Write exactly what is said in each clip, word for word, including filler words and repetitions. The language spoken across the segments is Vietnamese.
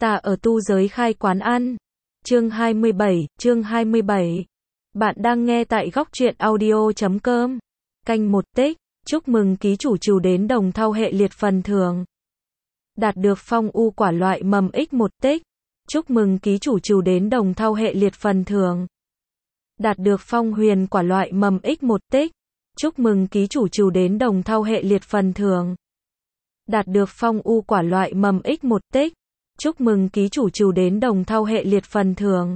Ta ở tu giới khai quán ăn. Chương hai mươi bảy, chương hai mươi bảy. Bạn đang nghe tại góc truyện audio chấm com. Canh một tích, chúc mừng ký chủ trù đến đồng thau hệ liệt phần thưởng. Đạt được phong u quả loại mầm x một tích. Chúc mừng ký chủ trù đến đồng thau hệ liệt phần thưởng. Đạt được phong huyền quả loại mầm x một tích. Chúc mừng ký chủ trù đến đồng thau hệ liệt phần thưởng. Đạt được phong u quả loại mầm x một tích. Chúc mừng ký chủ trù đến đồng thau hệ liệt phần thưởng.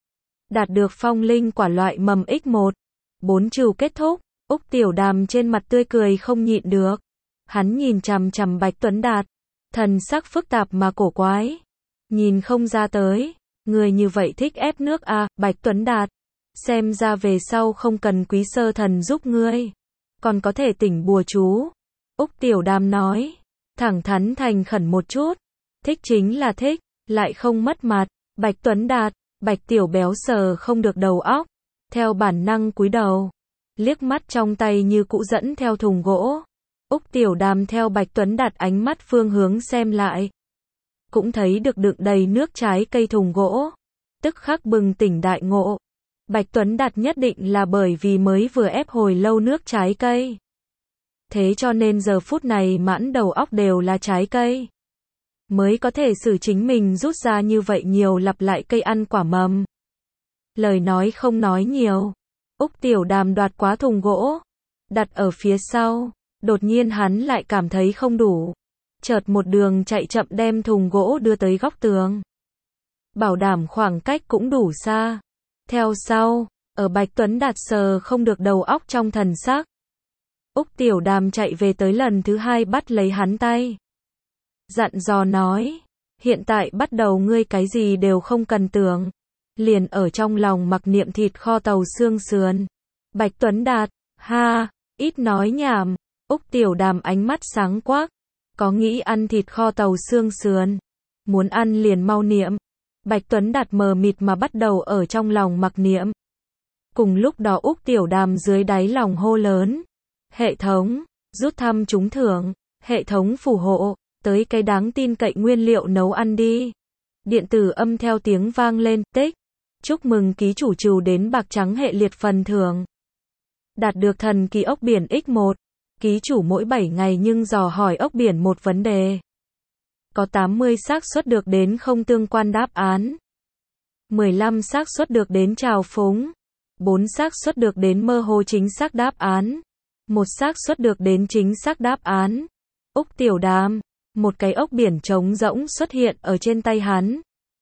Đạt được phong linh quả loại mầm x một. Bốn trù kết thúc, Úc Tiểu Đàm trên mặt tươi cười không nhịn được. Hắn nhìn chằm chằm Bạch Tuấn Đạt, thần sắc phức tạp mà cổ quái. Nhìn không ra tới, người như vậy thích ép nước à, Bạch Tuấn Đạt. Xem ra về sau không cần quý sơ thần giúp ngươi, còn có thể tỉnh bùa chú. Úc Tiểu Đàm nói, thẳng thắn thành khẩn một chút. Thích chính là thích, lại không mất mặt. Bạch Tuấn Đạt, Bạch Tiểu Béo sờ không được đầu óc, theo bản năng cúi đầu, liếc mắt trong tay như cũ dẫn theo thùng gỗ. Úc Tiểu Đàm theo Bạch Tuấn Đạt ánh mắt phương hướng xem lại, cũng thấy được đựng đầy nước trái cây thùng gỗ, tức khắc bừng tỉnh đại ngộ. Bạch Tuấn Đạt nhất định là bởi vì mới vừa ép hồi lâu nước trái cây, thế cho nên giờ phút này mãn đầu óc đều là trái cây, mới có thể xử chính mình rút ra như vậy nhiều lặp lại cây ăn quả mầm. Lời nói không nói nhiều, Úc Tiểu Đàm đoạt quá thùng gỗ, đặt ở phía sau, đột nhiên hắn lại cảm thấy không đủ, chợt một đường chạy chậm đem thùng gỗ đưa tới góc tường, bảo đảm khoảng cách cũng đủ xa. Theo sau, ở Bạch Tuấn Đạt sờ không được đầu óc trong thần sắc, Úc Tiểu Đàm chạy về tới lần thứ hai bắt lấy hắn tay, dặn dò nói, hiện tại bắt đầu ngươi cái gì đều không cần tưởng, liền ở trong lòng mặc niệm thịt kho tàu xương sườn. Bạch Tuấn Đạt, ha, ít nói nhảm. Úc Tiểu Đàm ánh mắt sáng quắc, có nghĩ ăn thịt kho tàu xương sườn, muốn ăn liền mau niệm. Bạch Tuấn Đạt mờ mịt mà bắt đầu ở trong lòng mặc niệm. Cùng lúc đó Úc Tiểu Đàm dưới đáy lòng hô lớn, hệ thống, rút thăm trúng thưởng, hệ thống phù hộ, tới cái đáng tin cậy nguyên liệu nấu ăn đi. Điện tử âm theo tiếng vang lên, tích. Chúc mừng ký chủ trù đến bạc trắng hệ liệt phần thưởng. Đạt được thần kỳ ốc biển x một. Ký chủ mỗi bảy ngày nhưng dò hỏi ốc biển một vấn đề. Có tám mươi xác suất được đến không tương quan đáp án. mười lăm xác suất được đến trào phúng. bốn xác suất được đến mơ hồ chính xác đáp án. một xác suất được đến chính xác đáp án. Úc Tiểu Đàm, một cái ốc biển trống rỗng xuất hiện ở trên tay hắn.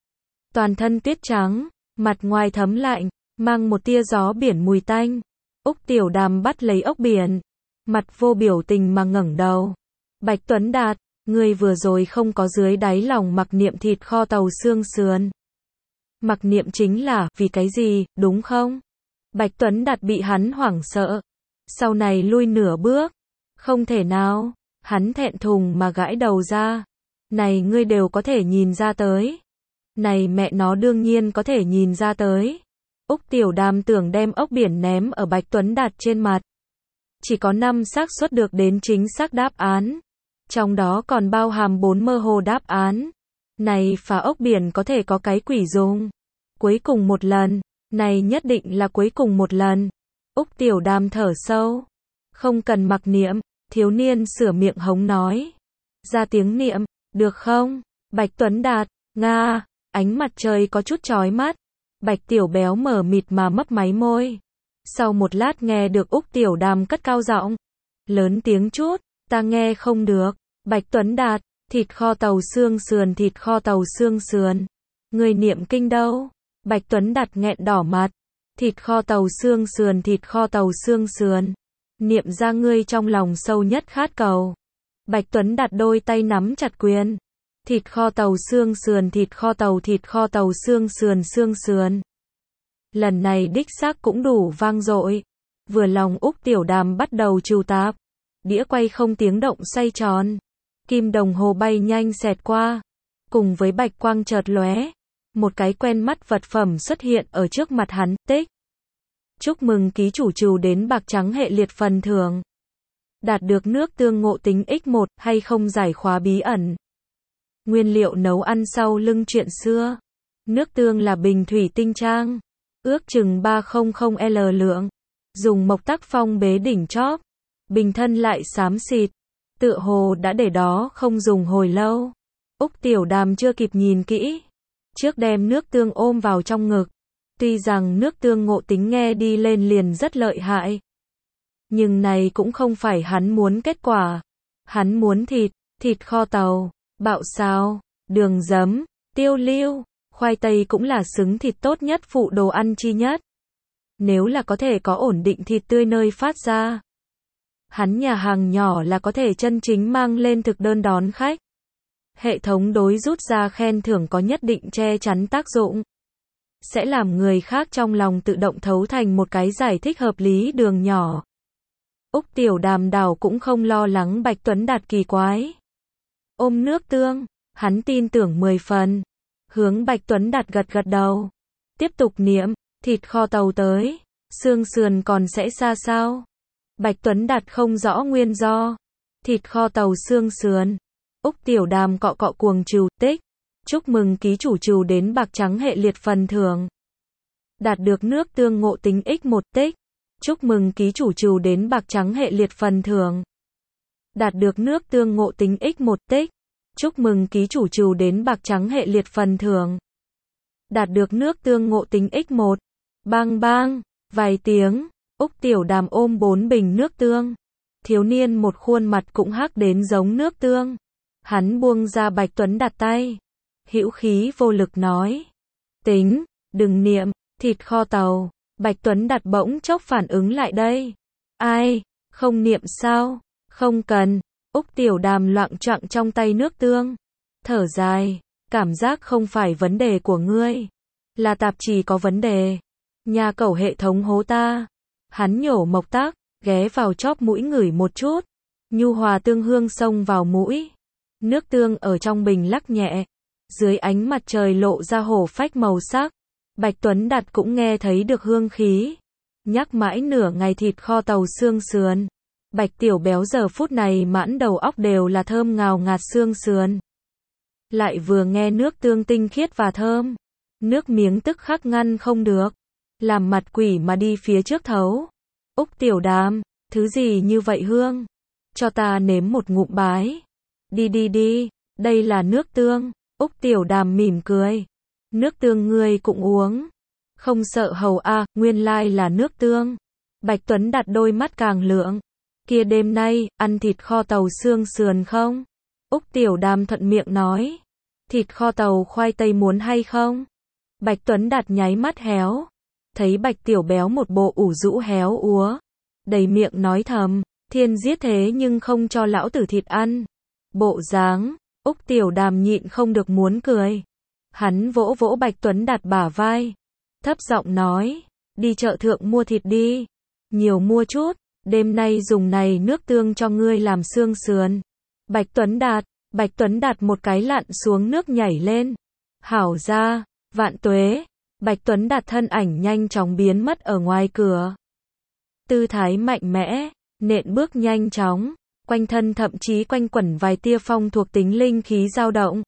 Toàn thân tuyết trắng, mặt ngoài thấm lạnh, mang một tia gió biển mùi tanh. Úc Tiểu Đàm bắt lấy ốc biển, mặt vô biểu tình mà ngẩng đầu. Bạch Tuấn Đạt, ngươi vừa rồi không có dưới đáy lòng mặc niệm thịt kho tàu xương sườn. Mặc niệm chính là, vì cái gì, đúng không? Bạch Tuấn Đạt bị hắn hoảng sợ. Sau này lui nửa bước. Không thể nào. Hắn thẹn thùng mà gãi đầu ra. Này ngươi đều có thể nhìn ra tới. Này mẹ nó đương nhiên có thể nhìn ra tới. Úc Tiểu Đàm tưởng đem ốc biển ném ở Bạch Tuấn Đạt trên mặt. Chỉ có năm xác suất được đến chính xác đáp án. Trong đó còn bao hàm bốn mơ hồ đáp án. Này phá ốc biển có thể có cái quỷ dùng. Cuối cùng một lần. Này nhất định là cuối cùng một lần. Úc Tiểu Đàm thở sâu. Không cần mặc niệm. Thiếu niên sửa miệng hống nói. Ra tiếng niệm, được không? Bạch Tuấn Đạt, nga, ánh mặt trời có chút chói mắt. Bạch Tiểu Béo mờ mịt mà mấp máy môi. Sau một lát nghe được Úc Tiểu Đàm cất cao giọng. Lớn tiếng chút, ta nghe không được. Bạch Tuấn Đạt, thịt kho tàu xương sườn thịt kho tàu xương sườn. Người niệm kinh đâu? Bạch Tuấn Đạt nghẹn đỏ mặt. Thịt kho tàu xương sườn thịt kho tàu xương sườn. Niệm ra ngươi trong lòng sâu nhất khát cầu. Bạch Tuấn Đạt đôi tay nắm chặt quyền. Thịt kho tàu xương sườn thịt kho tàu thịt kho tàu xương sườn xương sườn. Lần này đích xác cũng đủ vang dội. Vừa lòng Úc Tiểu Đàm bắt đầu trù tạp. Đĩa quay không tiếng động xoay tròn. Kim đồng hồ bay nhanh xẹt qua. Cùng với bạch quang chợt lóe. Một cái quen mắt vật phẩm xuất hiện ở trước mặt hắn, tích. Chúc mừng ký chủ trù đến bạc trắng hệ liệt phần thưởng. Đạt được nước tương ngộ tính x một hay không giải khóa bí ẩn. Nguyên liệu nấu ăn sau lưng chuyện xưa. Nước tương là bình thủy tinh trang, ước chừng ba trăm li lít lượng. Dùng mộc tác phong bế đỉnh chóp. Bình thân lại xám xịt. Tựa hồ đã để đó không dùng hồi lâu. Úc Tiểu Đàm chưa kịp nhìn kỹ. Trước đem nước tương ôm vào trong ngực. Tuy rằng nước tương ngộ tính nghe đi lên liền rất lợi hại. Nhưng này cũng không phải hắn muốn kết quả. Hắn muốn thịt, thịt kho tàu, bạo xào, đường giấm, tiêu liêu, khoai tây cũng là xứng thịt tốt nhất phụ đồ ăn chi nhất. Nếu là có thể có ổn định thịt tươi nơi phát ra. Hắn nhà hàng nhỏ là có thể chân chính mang lên thực đơn đón khách. Hệ thống đối rút ra khen thưởng có nhất định che chắn tác dụng. Sẽ làm người khác trong lòng tự động thấu thành một cái giải thích hợp lý đường nhỏ. Úc Tiểu Đàm đảo cũng không lo lắng Bạch Tuấn Đạt kỳ quái. Ôm nước tương, hắn tin tưởng mười phần. Hướng Bạch Tuấn Đạt gật gật đầu. Tiếp tục niệm, thịt kho tàu tới, xương sườn còn sẽ xa sao? Bạch Tuấn Đạt không rõ nguyên do. Thịt kho tàu xương sườn. Úc Tiểu Đàm cọ cọ cuồng trừu tích. Chúc mừng ký chủ trừu đến bạc trắng hệ liệt phần thưởng. Đạt được nước tương ngộ tính nhân một tích. Chúc mừng ký chủ trừu đến bạc trắng hệ liệt phần thưởng. Đạt được nước tương ngộ tính nhân một tích. Chúc mừng ký chủ trừu đến bạc trắng hệ liệt phần thưởng. Đạt được nước tương ngộ tính nhân một. Bang bang, vài tiếng, Úc Tiểu Đàm ôm bốn bình nước tương. Thiếu niên một khuôn mặt cũng hắc đến giống nước tương. Hắn buông ra Bạch Tuấn Đạt tay. Hữu khí vô lực nói. Tính, đừng niệm, thịt kho tàu. Bạch Tuấn Đạt bỗng chốc phản ứng lại đây. Ai, không niệm sao? Không cần. Úc Tiểu Đàm loạng choạng trong tay nước tương. Thở dài, cảm giác không phải vấn đề của ngươi. Là tạp chí có vấn đề. Nhà cẩu hệ thống hố ta. Hắn nhổ mộc tác, ghé vào chóp mũi ngửi một chút. Nhu hòa tương hương xông vào mũi. Nước tương ở trong bình lắc nhẹ. Dưới ánh mặt trời lộ ra hổ phách màu sắc. Bạch Tuấn Đạt cũng nghe thấy được hương khí. Nhắc mãi nửa ngày thịt kho tàu xương sườn. Bạch Tiểu Béo giờ phút này mãn đầu óc đều là thơm ngào ngạt xương sườn. Lại vừa nghe nước tương tinh khiết và thơm. Nước miếng tức khắc ngăn không được. Làm mặt quỷ mà đi phía trước thấu. Úc Tiểu Đàm, thứ gì như vậy hương? Cho ta nếm một ngụm bái. Đi đi đi, đây là nước tương. Úc Tiểu Đàm mỉm cười. Nước tương ngươi cũng uống. Không sợ hầu a, à, nguyên lai là nước tương. Bạch Tuấn đặt đôi mắt càng lượng. Kia đêm nay, ăn thịt kho tàu xương sườn không? Úc Tiểu Đàm thuận miệng nói. Thịt kho tàu khoai tây muốn hay không? Bạch Tuấn Đạt nháy mắt héo. Thấy Bạch Tiểu Béo một bộ ủ rũ héo úa. Đầy miệng nói thầm, thiên giết thế nhưng không cho lão tử thịt ăn. Bộ dáng, Úc Tiểu Đàm nhịn không được muốn cười. Hắn vỗ vỗ Bạch Tuấn Đạt bả vai. Thấp giọng nói, đi chợ thượng mua thịt đi. Nhiều mua chút, đêm nay dùng này nước tương cho ngươi làm xương sườn. Bạch Tuấn Đạt, Bạch Tuấn Đạt một cái lặn xuống nước nhảy lên. Hảo ra, vạn tuế. Bạch Tuấn Đạt thân ảnh nhanh chóng biến mất ở ngoài cửa. Tư thái mạnh mẽ, nện bước nhanh chóng, quanh thân thậm chí quanh quẩn vài tia phong thuộc tính linh khí dao động.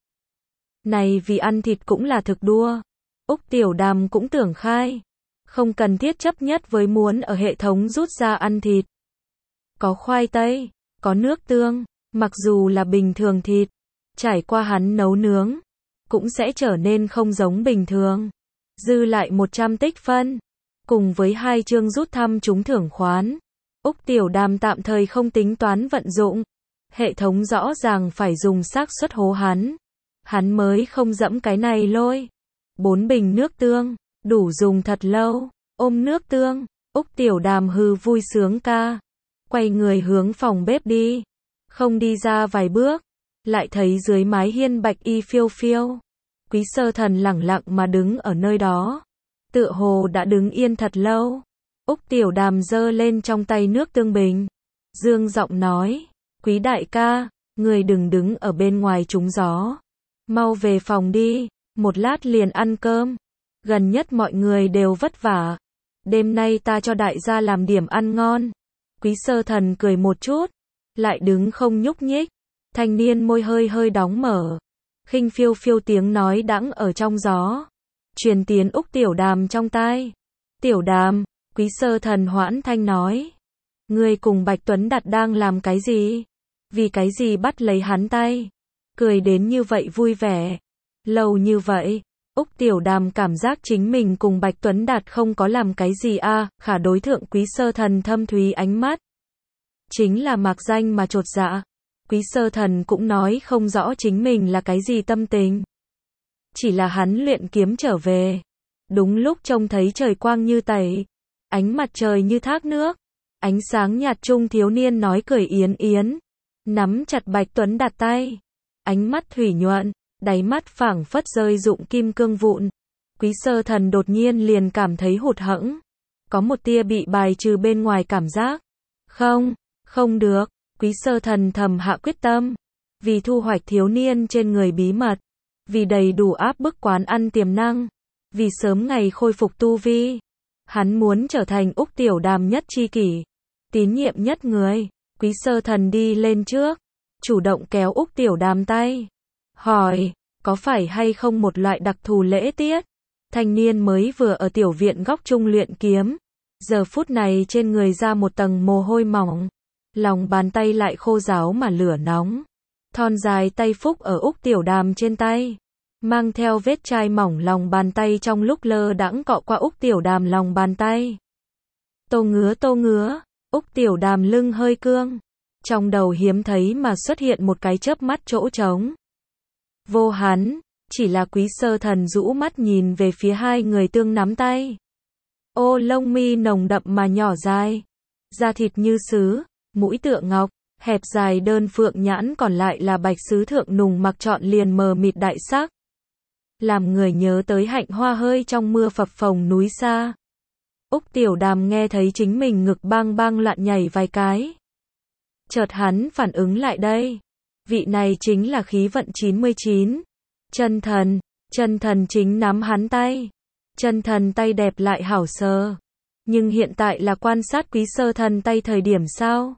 Này vì ăn thịt cũng là thực đua. Úc Tiểu Đàm cũng tưởng khai. Không cần thiết chấp nhất với muốn ở hệ thống rút ra ăn thịt. Có khoai tây, có nước tương, mặc dù là bình thường thịt, trải qua hắn nấu nướng, cũng sẽ trở nên không giống bình thường. Dư lại một trăm tích phân, cùng với hai chương rút thăm trúng thưởng khoán. Úc Tiểu Đàm tạm thời không tính toán vận dụng. Hệ thống rõ ràng phải dùng xác suất hố hắn. Hắn mới không dẫm cái này lôi. Bốn bình nước tương, đủ dùng thật lâu. Ôm nước tương, Úc Tiểu Đàm hư vui sướng ca. Quay người hướng phòng bếp đi. Không đi ra vài bước, lại thấy dưới mái hiên bạch y phiêu phiêu. Quý Sơ Thần lẳng lặng mà đứng ở nơi đó. Tựa hồ đã đứng yên thật lâu. Úc Tiểu Đàm giơ lên trong tay nước tương bình. Dương giọng nói, Quý đại ca, người đừng đứng ở bên ngoài trúng gió. Mau về phòng đi, một lát liền ăn cơm. Gần nhất mọi người đều vất vả. Đêm nay ta cho đại gia làm điểm ăn ngon. Quý Sơ Thần cười một chút, lại đứng không nhúc nhích. Thanh niên môi hơi hơi đóng mở. khinh phiêu phiêu tiếng nói đãng ở trong gió, truyền tiến Úc Tiểu Đàm trong tai. Tiểu Đàm, Quý Sơ Thần hoãn thanh nói. Ngươi cùng Bạch Tuấn Đạt đang làm cái gì? Vì cái gì bắt lấy hắn tay? Cười đến như vậy vui vẻ. Lâu như vậy, Úc Tiểu Đàm cảm giác chính mình cùng Bạch Tuấn Đạt không có làm cái gì a, à, khả đối thượng Quý Sơ Thần thâm thúy ánh mắt. Chính là mạc danh mà chột dạ. Quý Sơ Thần cũng nói không rõ chính mình là cái gì tâm tình. Chỉ là hắn luyện kiếm trở về. Đúng lúc trông thấy trời quang như tẩy, ánh mặt trời như thác nước, ánh sáng nhạt trung thiếu niên nói cười yến yến, nắm chặt Bạch Tuấn Đạt tay, ánh mắt thủy nhuận, đáy mắt phảng phất rơi dụng kim cương vụn. Quý Sơ Thần đột nhiên liền cảm thấy hụt hẫng, có một tia bị bài trừ bên ngoài cảm giác. Không, không được, Quý Sơ Thần thầm hạ quyết tâm, vì thu hoạch thiếu niên trên người bí mật, vì đầy đủ áp bức quán ăn tiềm năng, vì sớm ngày khôi phục tu vi. Hắn muốn trở thành Úc Tiểu Đàm nhất tri kỷ, tín nhiệm nhất người. Quý Sơ Thần đi lên trước, chủ động kéo Úc Tiểu Đàm tay, hỏi, có phải hay không một loại đặc thù lễ tiết? Thanh niên mới vừa ở tiểu viện góc trung luyện kiếm, giờ phút này trên người ra một tầng mồ hôi mỏng, lòng bàn tay lại khô ráo mà lửa nóng. Thon dài tay phúc ở Úc Tiểu Đàm trên tay, mang theo vết chai mỏng lòng bàn tay trong lúc lơ đãng cọ qua Úc Tiểu Đàm lòng bàn tay. Tô ngứa tô ngứa, Úc Tiểu Đàm lưng hơi cương, trong đầu hiếm thấy mà xuất hiện một cái chớp mắt chỗ trống. Vô hắn, chỉ là Quý Sơ Thần rũ mắt nhìn về phía hai người tương nắm tay. Ô lông mi nồng đậm mà nhỏ dài, da thịt như sứ, mũi tựa ngọc, hẹp dài đơn phượng nhãn còn lại là bạch sứ thượng nùng mặc trọn liền mờ mịt đại sắc. Làm người nhớ tới hạnh hoa hơi trong mưa phập phồng núi xa. Úc Tiểu Đàm nghe thấy chính mình ngực bang bang loạn nhảy vài cái. Chợt hắn phản ứng lại đây. Vị này chính là khí vận chín mươi chín. Chân Thần, Chân Thần chính nắm hắn tay. Chân Thần tay đẹp lại hảo sờ. Nhưng hiện tại là quan sát Quý Sơ Thần tay thời điểm sao?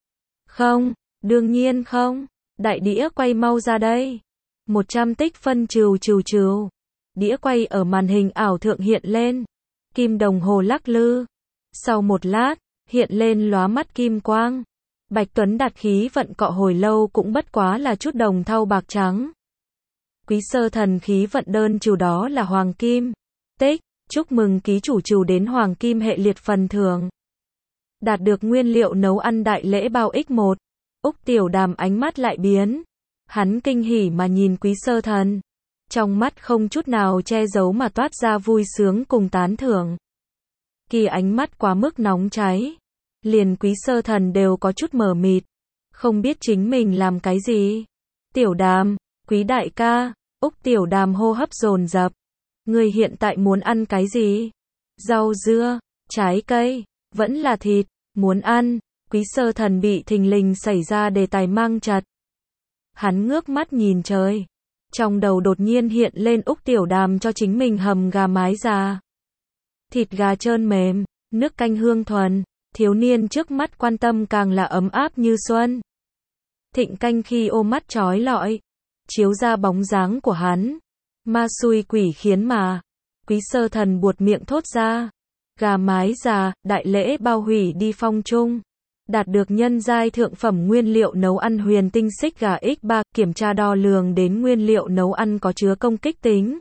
Không, đương nhiên không. Đại đĩa quay mau ra đây. một trăm tích phân trừ trừ trừ. Đĩa quay ở màn hình ảo thượng hiện lên. Kim đồng hồ lắc lư. Sau một lát, hiện lên lóa mắt kim quang. Bạch Tuấn Đạt khí vận cọ hồi lâu cũng bất quá là chút đồng thau bạc trắng. Quý Sơ Thần khí vận đơn trừ đó là hoàng kim. Tích, chúc mừng ký chủ trừ đến hoàng kim hệ liệt phần thưởng. Đạt được nguyên liệu nấu ăn đại lễ bao x một. Úc Tiểu Đàm ánh mắt lại biến. Hắn kinh hỉ mà nhìn Quý Sơ Thần. Trong mắt không chút nào che giấu mà toát ra vui sướng cùng tán thưởng. Kỳ ánh mắt quá mức nóng cháy. Liền Quý Sơ Thần đều có chút mờ mịt. Không biết chính mình làm cái gì. Tiểu Đàm, Quý đại ca, Úc Tiểu Đàm hô hấp dồn dập. Người hiện tại muốn ăn cái gì? Rau dưa, trái cây, vẫn là thịt, muốn ăn. Quý Sơ Thần bị thình lình xảy ra đề tài mang chặt. Hắn ngước mắt nhìn trời. Trong đầu đột nhiên hiện lên Úc Tiểu Đàm cho chính mình hầm gà mái già. Thịt gà trơn mềm, nước canh hương thuần, thiếu niên trước mắt quan tâm càng là ấm áp như xuân. Thịnh canh khi ô mắt chói lọi, chiếu ra bóng dáng của hắn. Ma xui quỷ khiến mà. Quý Sơ Thần buột miệng thốt ra. Gà mái già, đại lễ bao hủy đi phong trung. Đạt được nhân giai thượng phẩm nguyên liệu nấu ăn huyền tinh xích gà nhân ba, kiểm tra đo lường đến nguyên liệu nấu ăn có chứa công kích tính.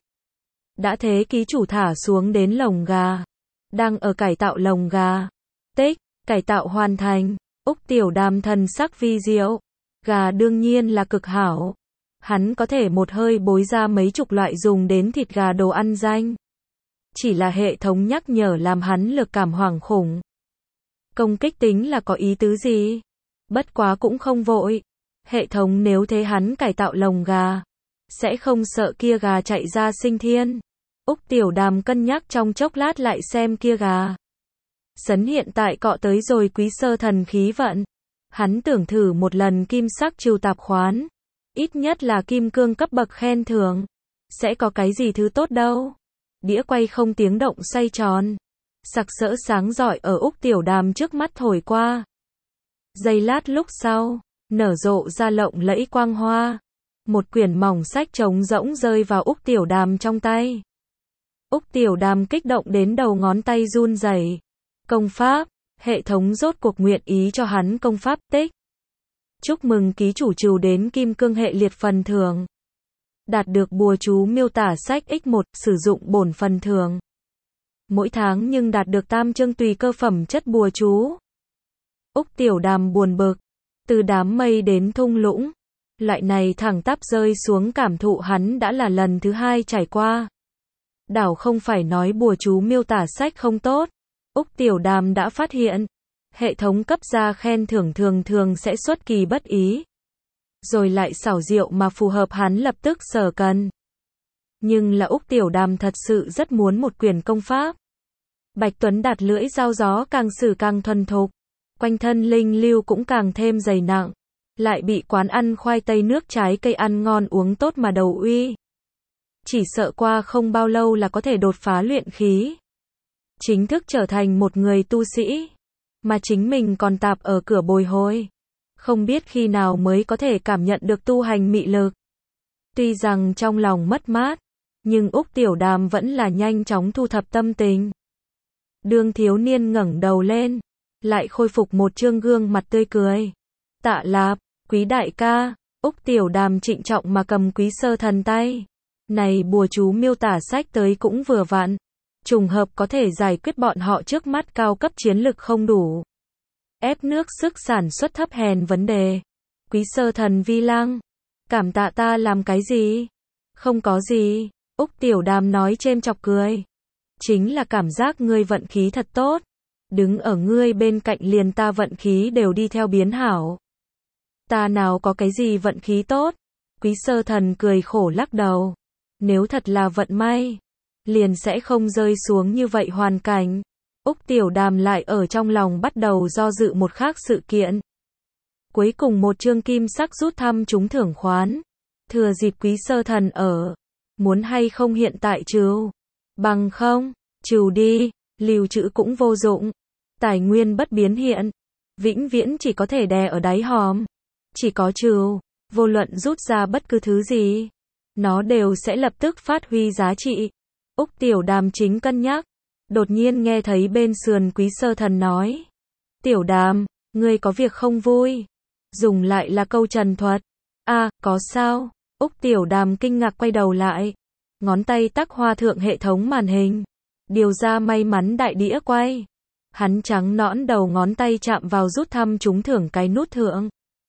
Đã thế ký chủ thả xuống đến lồng gà. Đang ở cải tạo lồng gà. Tích, cải tạo hoàn thành. Úc Tiểu Đàm thần sắc vi diệu. Gà đương nhiên là cực hảo. Hắn có thể một hơi bối ra mấy chục loại dùng đến thịt gà đồ ăn danh. Chỉ là hệ thống nhắc nhở làm hắn lực cảm hoảng khủng. Công kích tính là có ý tứ gì? Bất quá cũng không vội. Hệ thống nếu thế hắn cải tạo lồng gà, sẽ không sợ kia gà chạy ra sinh thiên. Úc Tiểu Đàm cân nhắc trong chốc lát lại xem kia gà. Sấn hiện tại cọ tới rồi Quý Sơ Thần khí vận. Hắn tưởng thử một lần kim sắc trừ tạp khoán. Ít nhất là kim cương cấp bậc khen thưởng. Sẽ có cái gì thứ tốt đâu. Đĩa quay không tiếng động xoay tròn. Sặc sỡ sáng rọi ở Úc Tiểu Đàm trước mắt thổi qua. Giây lát lúc sau, nở rộ ra lộng lẫy quang hoa. Một quyển mỏng sách trống rỗng rơi vào Úc Tiểu Đàm trong tay. Úc Tiểu Đàm kích động đến đầu ngón tay run rẩy. Công pháp, hệ thống rốt cuộc nguyện ý cho hắn công pháp tích. Chúc mừng ký chủ trừ đến kim cương hệ liệt phần thưởng. Đạt được bùa chú miêu tả sách x một, sử dụng bổn phần thưởng. Mỗi tháng nhưng đạt được tam chương tùy cơ phẩm chất bùa chú. Úc Tiểu Đàm buồn bực. Từ đám mây đến thung lũng. Loại này thẳng tắp rơi xuống cảm thụ hắn đã là lần thứ hai trải qua. Đảo không phải nói bùa chú miêu tả sách không tốt. Úc Tiểu Đàm đã phát hiện. Hệ thống cấp ra khen thưởng thường thường sẽ xuất kỳ bất ý. Rồi lại xảo diệu mà phù hợp hắn lập tức sở cần. Nhưng là Úc Tiểu Đàm thật sự rất muốn một quyển công pháp. Bạch Tuấn Đạt lưỡi dao gió càng sử càng thuần thục. Quanh thân linh lưu cũng càng thêm dày nặng. Lại bị quán ăn khoai tây nước trái cây ăn ngon uống tốt mà đầu uy. Chỉ sợ qua không bao lâu là có thể đột phá luyện khí. Chính thức trở thành một người tu sĩ. Mà chính mình còn tạp ở cửa bồi hồi. Không biết khi nào mới có thể cảm nhận được tu hành mị lực. Tuy rằng trong lòng mất mát. Nhưng Úc Tiểu Đàm vẫn là nhanh chóng thu thập tâm tình. Đường thiếu niên ngẩng đầu lên. Lại khôi phục một trương gương mặt tươi cười. Tạ Lạp, quý đại ca. Úc Tiểu Đàm trịnh trọng mà cầm Quý Sơ Thần tay. Này bùa chú miêu tả sách tới cũng vừa vặn. Trùng hợp có thể giải quyết bọn họ trước mắt cao cấp chiến lực không đủ. Ép nước sức sản xuất thấp hèn vấn đề. Quý Sơ Thần vi lăng. Cảm tạ ta làm cái gì? Không có gì. Úc Tiểu Đàm nói chêm chọc cười. Chính là cảm giác ngươi vận khí thật tốt. Đứng ở ngươi bên cạnh liền ta vận khí đều đi theo biến hảo. Ta nào có cái gì vận khí tốt? Quý Sơ Thần cười khổ lắc đầu. Nếu thật là vận may, liền sẽ không rơi xuống như vậy hoàn cảnh. Úc Tiểu Đàm lại ở trong lòng bắt đầu do dự một khác sự kiện. Cuối cùng một chương kim sắc rút thăm trúng thưởng khoán. Thừa dịp Quý Sơ Thần ở. Muốn hay không hiện tại trừ? Bằng không, trừ đi, lưu trữ cũng vô dụng. Tài nguyên bất biến hiện. Vĩnh viễn chỉ có thể đè ở đáy hòm. Chỉ có trừ, vô luận rút ra bất cứ thứ gì. Nó đều sẽ lập tức phát huy giá trị. Úc Tiểu Đàm chính cân nhắc. Đột nhiên nghe thấy bên sườn Quý Sơ Thần nói. Tiểu Đàm, ngươi có việc không vui? Dùng lại là câu trần thuật. À, có sao? Úc Tiểu Đàm kinh ngạc quay đầu lại. Ngón tay tắc hoa thượng hệ thống màn hình. Điều ra may mắn đại đĩa quay. Hắn trắng nõn đầu ngón tay chạm vào rút thăm trúng thưởng cái nút thượng.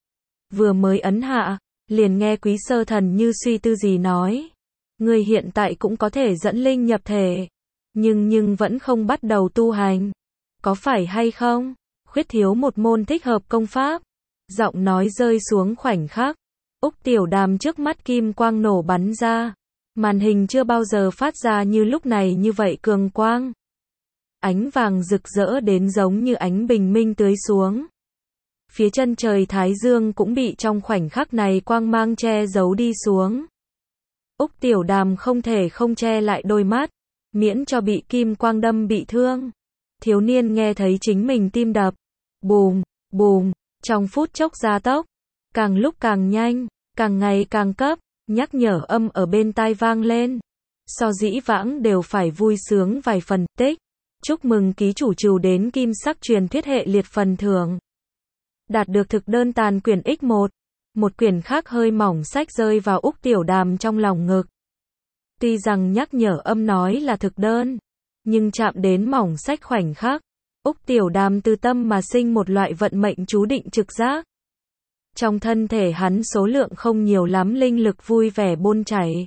Vừa mới ấn hạ, liền nghe Quý Sơ Thần như suy tư gì nói. Người hiện tại cũng có thể dẫn linh nhập thể. Nhưng nhưng vẫn không bắt đầu tu hành. Có phải hay không? Khuyết thiếu một môn thích hợp công pháp. Giọng nói rơi xuống khoảnh khắc. Úc Tiểu Đàm trước mắt kim quang nổ bắn ra. Màn hình chưa bao giờ phát ra như lúc này như vậy cường quang. Ánh vàng rực rỡ đến giống như ánh bình minh tưới xuống. Phía chân trời Thái Dương cũng bị trong khoảnh khắc này quang mang che giấu đi xuống. Úc Tiểu Đàm không thể không che lại đôi mắt, miễn cho bị kim quang đâm bị thương. Thiếu niên nghe thấy chính mình tim đập. Bùm, bùm, trong phút chốc gia tốc. Càng lúc càng nhanh, càng ngày càng cấp, nhắc nhở âm ở bên tai vang lên. So dĩ vãng đều phải vui sướng vài phần, tích. Chúc mừng ký chủ trừ đến kim sắc truyền thuyết hệ liệt phần thưởng. Đạt được thực đơn tàn quyển x một. Một quyển khác hơi mỏng sách rơi vào Úc Tiểu Đàm trong lòng ngực. Tuy rằng nhắc nhở âm nói là thực đơn, nhưng chạm đến mỏng sách khoảnh khắc, Úc Tiểu Đàm từ tâm mà sinh một loại vận mệnh chú định trực giác. Trong thân thể hắn số lượng không nhiều lắm linh lực vui vẻ bôn chảy.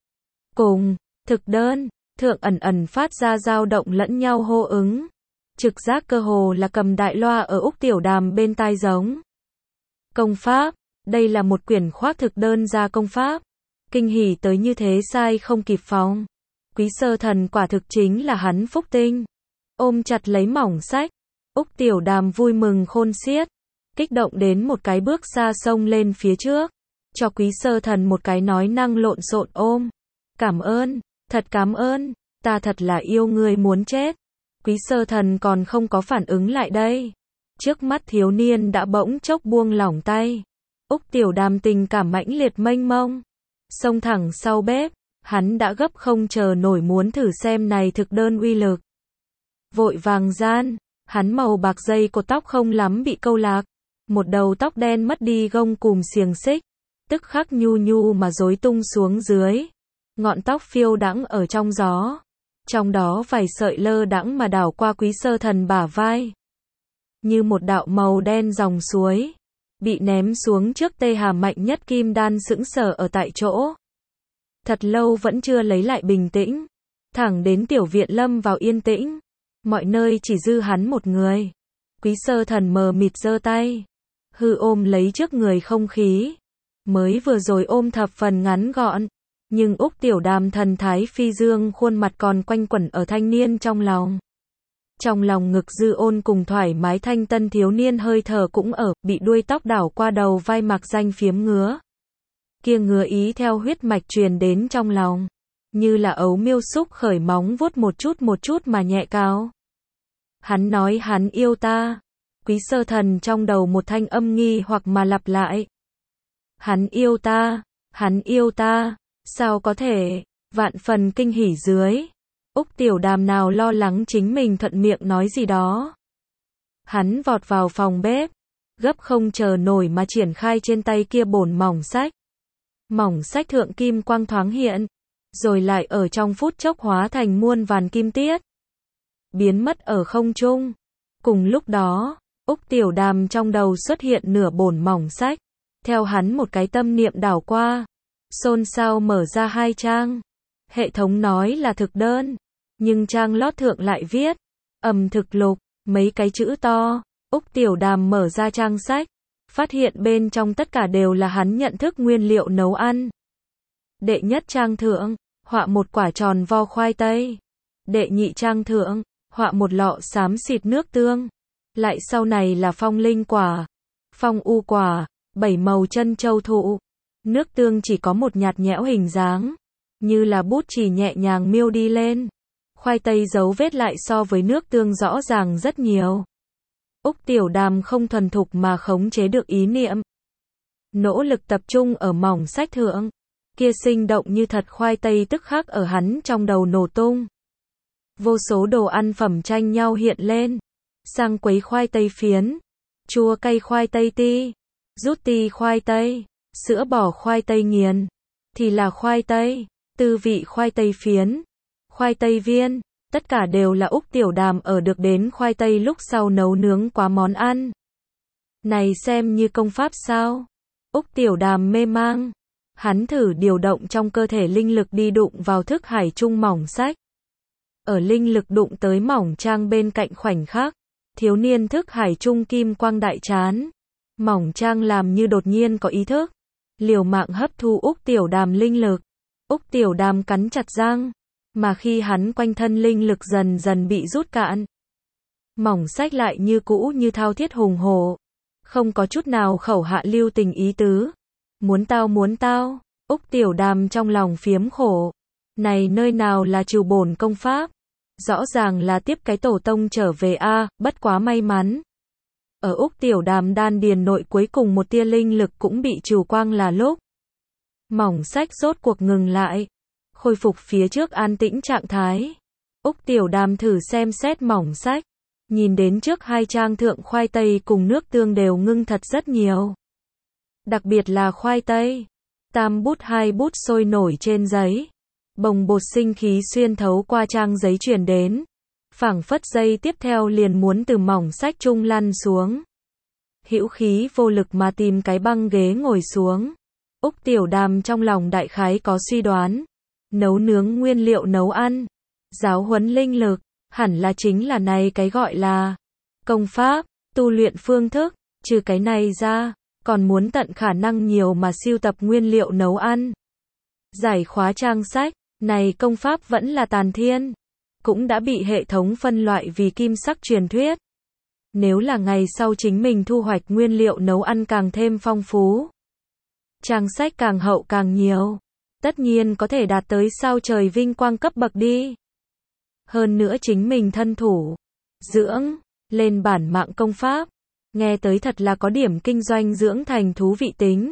Cùng, thực đơn, thượng ẩn ẩn phát ra dao động lẫn nhau hô ứng. Trực giác cơ hồ là cầm đại loa ở Úc Tiểu Đàm bên tai giống. Công pháp, đây là một quyển khoác thực đơn ra công pháp. Kinh hỉ tới như thế sai không kịp phòng. Quý Sơ Thần quả thực chính là hắn phúc tinh. Ôm chặt lấy mỏng sách, Úc Tiểu Đàm vui mừng khôn xiết. Kích động đến một cái bước xa xông lên phía trước. Cho Quý Sơ Thần một cái nói năng lộn xộn ôm. Cảm ơn, thật cảm ơn, ta thật là yêu ngươi muốn chết. Quý Sơ Thần còn không có phản ứng lại đây. Trước mắt thiếu niên đã bỗng chốc buông lỏng tay. Úc Tiểu Đàm tình cảm mãnh liệt mênh mông. Xông thẳng sau bếp, hắn đã gấp không chờ nổi muốn thử xem này thực đơn uy lực. Vội vàng gian, hắn màu bạc dây cột tóc không lắm bị câu lạc. Một đầu tóc đen mất đi gông cùm xiềng xích, tức khắc nhu nhu mà rối tung xuống dưới. Ngọn tóc phiêu đãng ở trong gió. Trong đó vài sợi lơ đãng mà đảo qua Quý Sơ Thần bả vai. Như một đạo màu đen dòng suối. Bị ném xuống trước tê hà mạnh nhất kim đan sững sờ ở tại chỗ. Thật lâu vẫn chưa lấy lại bình tĩnh. Thẳng đến tiểu viện lâm vào yên tĩnh. Mọi nơi chỉ dư hắn một người. Quý Sơ Thần mờ mịt giơ tay. Hư ôm lấy trước người không khí. Mới vừa rồi ôm thập phần ngắn gọn. Nhưng Úc Tiểu Đàm thần thái phi dương khuôn mặt còn quanh quẩn ở thanh niên trong lòng. Trong lòng ngực dư ôn cùng thoải mái thanh tân thiếu niên hơi thở cũng ở, bị đuôi tóc đảo qua đầu vai mạc danh phiếm ngứa. Kia ngứa ý theo huyết mạch truyền đến trong lòng. Như là ấu miêu xúc khởi móng vuốt một chút một chút mà nhẹ cao. Hắn nói hắn yêu ta. Quý Sơ Thần trong đầu một thanh âm nghi hoặc mà lặp lại. Hắn yêu ta, hắn yêu ta, sao có thể, vạn phần kinh hỉ dưới. Úc Tiểu Đàm nào lo lắng chính mình thuận miệng nói gì đó. Hắn vọt vào phòng bếp, gấp không chờ nổi mà triển khai trên tay kia bổn mỏng sách. Mỏng sách thượng kim quang thoáng hiện, rồi lại ở trong phút chốc hóa thành muôn vàn kim tiết. Biến mất ở không trung. Cùng lúc đó, Úc Tiểu Đàm trong đầu xuất hiện nửa bổn mỏng sách. Theo hắn một cái tâm niệm đảo qua, xôn xao mở ra hai trang. Hệ thống nói là thực đơn, nhưng trang lót thượng lại viết ẩm thực lục, mấy cái chữ to. Úc Tiểu Đàm mở ra trang sách, phát hiện bên trong tất cả đều là hắn nhận thức nguyên liệu nấu ăn. Đệ nhất trang thượng, họa một quả tròn vo khoai tây. Đệ nhị trang thượng, họa một lọ xám xịt nước tương. Lại sau này là phong linh quả, phong u quả, bảy màu chân châu thụ. Nước tương chỉ có một nhạt nhẽo hình dáng, như là bút chỉ nhẹ nhàng miêu đi lên. Khoai tây dấu vết lại so với nước tương rõ ràng rất nhiều. Úc Tiểu Đàm không thuần thục mà khống chế được ý niệm. Nỗ lực tập trung ở mỏng sách thượng. Kia sinh động như thật khoai tây tức khắc ở hắn trong đầu nổ tung. Vô số đồ ăn phẩm tranh nhau hiện lên. Sang quấy khoai tây phiến, chua cay khoai tây ti, rút ti khoai tây, sữa bò khoai tây nghiền, thì là khoai tây, tư vị khoai tây phiến, khoai tây viên, tất cả đều là Úc Tiểu Đàm ở được đến khoai tây lúc sau nấu nướng quá món ăn. Này xem như công pháp sao? Úc Tiểu Đàm mê mang. Hắn thử điều động trong cơ thể linh lực đi đụng vào thức hải trung mỏng sách. Ở linh lực đụng tới mỏng trang bên cạnh khoảnh khắc, thiếu niên thức hải trung kim quang đại chán. Mỏng trang làm như đột nhiên có ý thức, liều mạng hấp thu Úc Tiểu Đàm linh lực. Úc Tiểu Đàm cắn chặt răng, mà khi hắn quanh thân linh lực dần dần bị rút cạn, mỏng sách lại như cũ như thao thiết hùng hổ, không có chút nào khẩu hạ lưu tình ý tứ. Muốn tao muốn tao, Úc Tiểu Đàm trong lòng phiếm khổ. Này nơi nào là trừ bổn công pháp? Rõ ràng là tiếp cái tổ tông trở về a, bất quá may mắn. Ở Úc Tiểu Đàm đan điền nội cuối cùng một tia linh lực cũng bị trừ quang là lúc. Mỏng sách rốt cuộc ngừng lại, khôi phục phía trước an tĩnh trạng thái. Úc Tiểu Đàm thử xem xét mỏng sách, nhìn đến trước hai trang thượng khoai tây cùng nước tương đều ngưng thật rất nhiều. Đặc biệt là khoai tây, tam bút hai bút sôi nổi trên giấy. Bồng bột sinh khí xuyên thấu qua trang giấy truyền đến. Phảng phất giây tiếp theo liền muốn từ mỏng sách trung lăn xuống. Hữu khí vô lực mà tìm cái băng ghế ngồi xuống. Úc Tiểu Đàm trong lòng đại khái có suy đoán. Nấu nướng nguyên liệu nấu ăn, giáo huấn linh lực, hẳn là chính là này cái gọi là công pháp, tu luyện phương thức. Trừ cái này ra, còn muốn tận khả năng nhiều mà sưu tập nguyên liệu nấu ăn. Giải khóa trang sách, này công pháp vẫn là tàn thiên, cũng đã bị hệ thống phân loại vì kim sắc truyền thuyết. Nếu là ngày sau chính mình thu hoạch nguyên liệu nấu ăn càng thêm phong phú, trang sách càng hậu càng nhiều, tất nhiên có thể đạt tới sao trời vinh quang cấp bậc đi. Hơn nữa chính mình thân thủ, dưỡng, lên bản mạng công pháp, Nghe tới thật là có điểm kinh doanh dưỡng thành thú vị tính.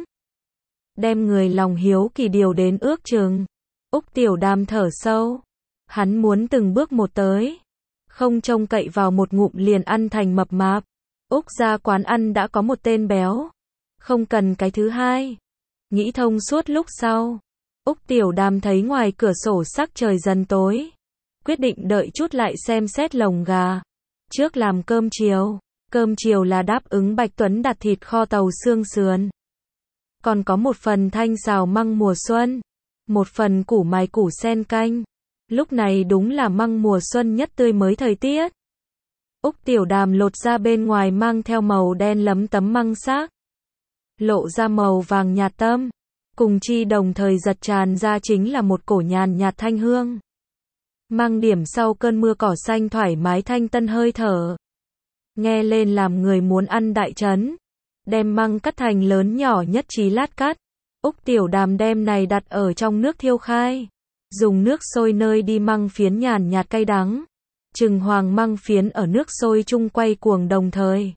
Đem người lòng hiếu kỳ điều đến ước chừng. Úc Tiểu Đàm thở sâu. Hắn muốn từng bước một tới. Không trông cậy vào một ngụm liền ăn thành mập mạp. Úc ra quán ăn đã có một tên béo. Không cần cái thứ hai. Nghĩ thông suốt lúc sau. Úc Tiểu Đàm thấy ngoài cửa sổ sắc trời dần tối. Quyết định đợi chút lại xem xét lồng gà. Trước làm cơm chiều. Cơm chiều là đáp ứng Bạch Tuấn đặt thịt kho tàu xương sườn. Còn có một phần thanh xào măng mùa xuân. Một phần củ mài củ sen canh. Lúc này đúng là măng mùa xuân nhất tươi mới thời tiết. Úc Tiểu Đàm lột ra bên ngoài mang theo màu đen lấm tấm măng xác. Lộ ra màu vàng nhạt tâm. Cùng chi đồng thời giật tràn ra chính là một cổ nhàn nhạt thanh hương. Mang điểm sau cơn mưa cỏ xanh thoải mái thanh tân hơi thở. Nghe lên làm người muốn ăn đại trấn. Đem măng cắt thành lớn nhỏ nhất trí lát cắt. Úc Tiểu Đàm đem này đặt ở trong nước thiêu khai. Dùng nước sôi nơi đi măng phiến nhàn nhạt cay đắng. Trừng hoàng măng phiến ở nước sôi chung quay cuồng đồng thời.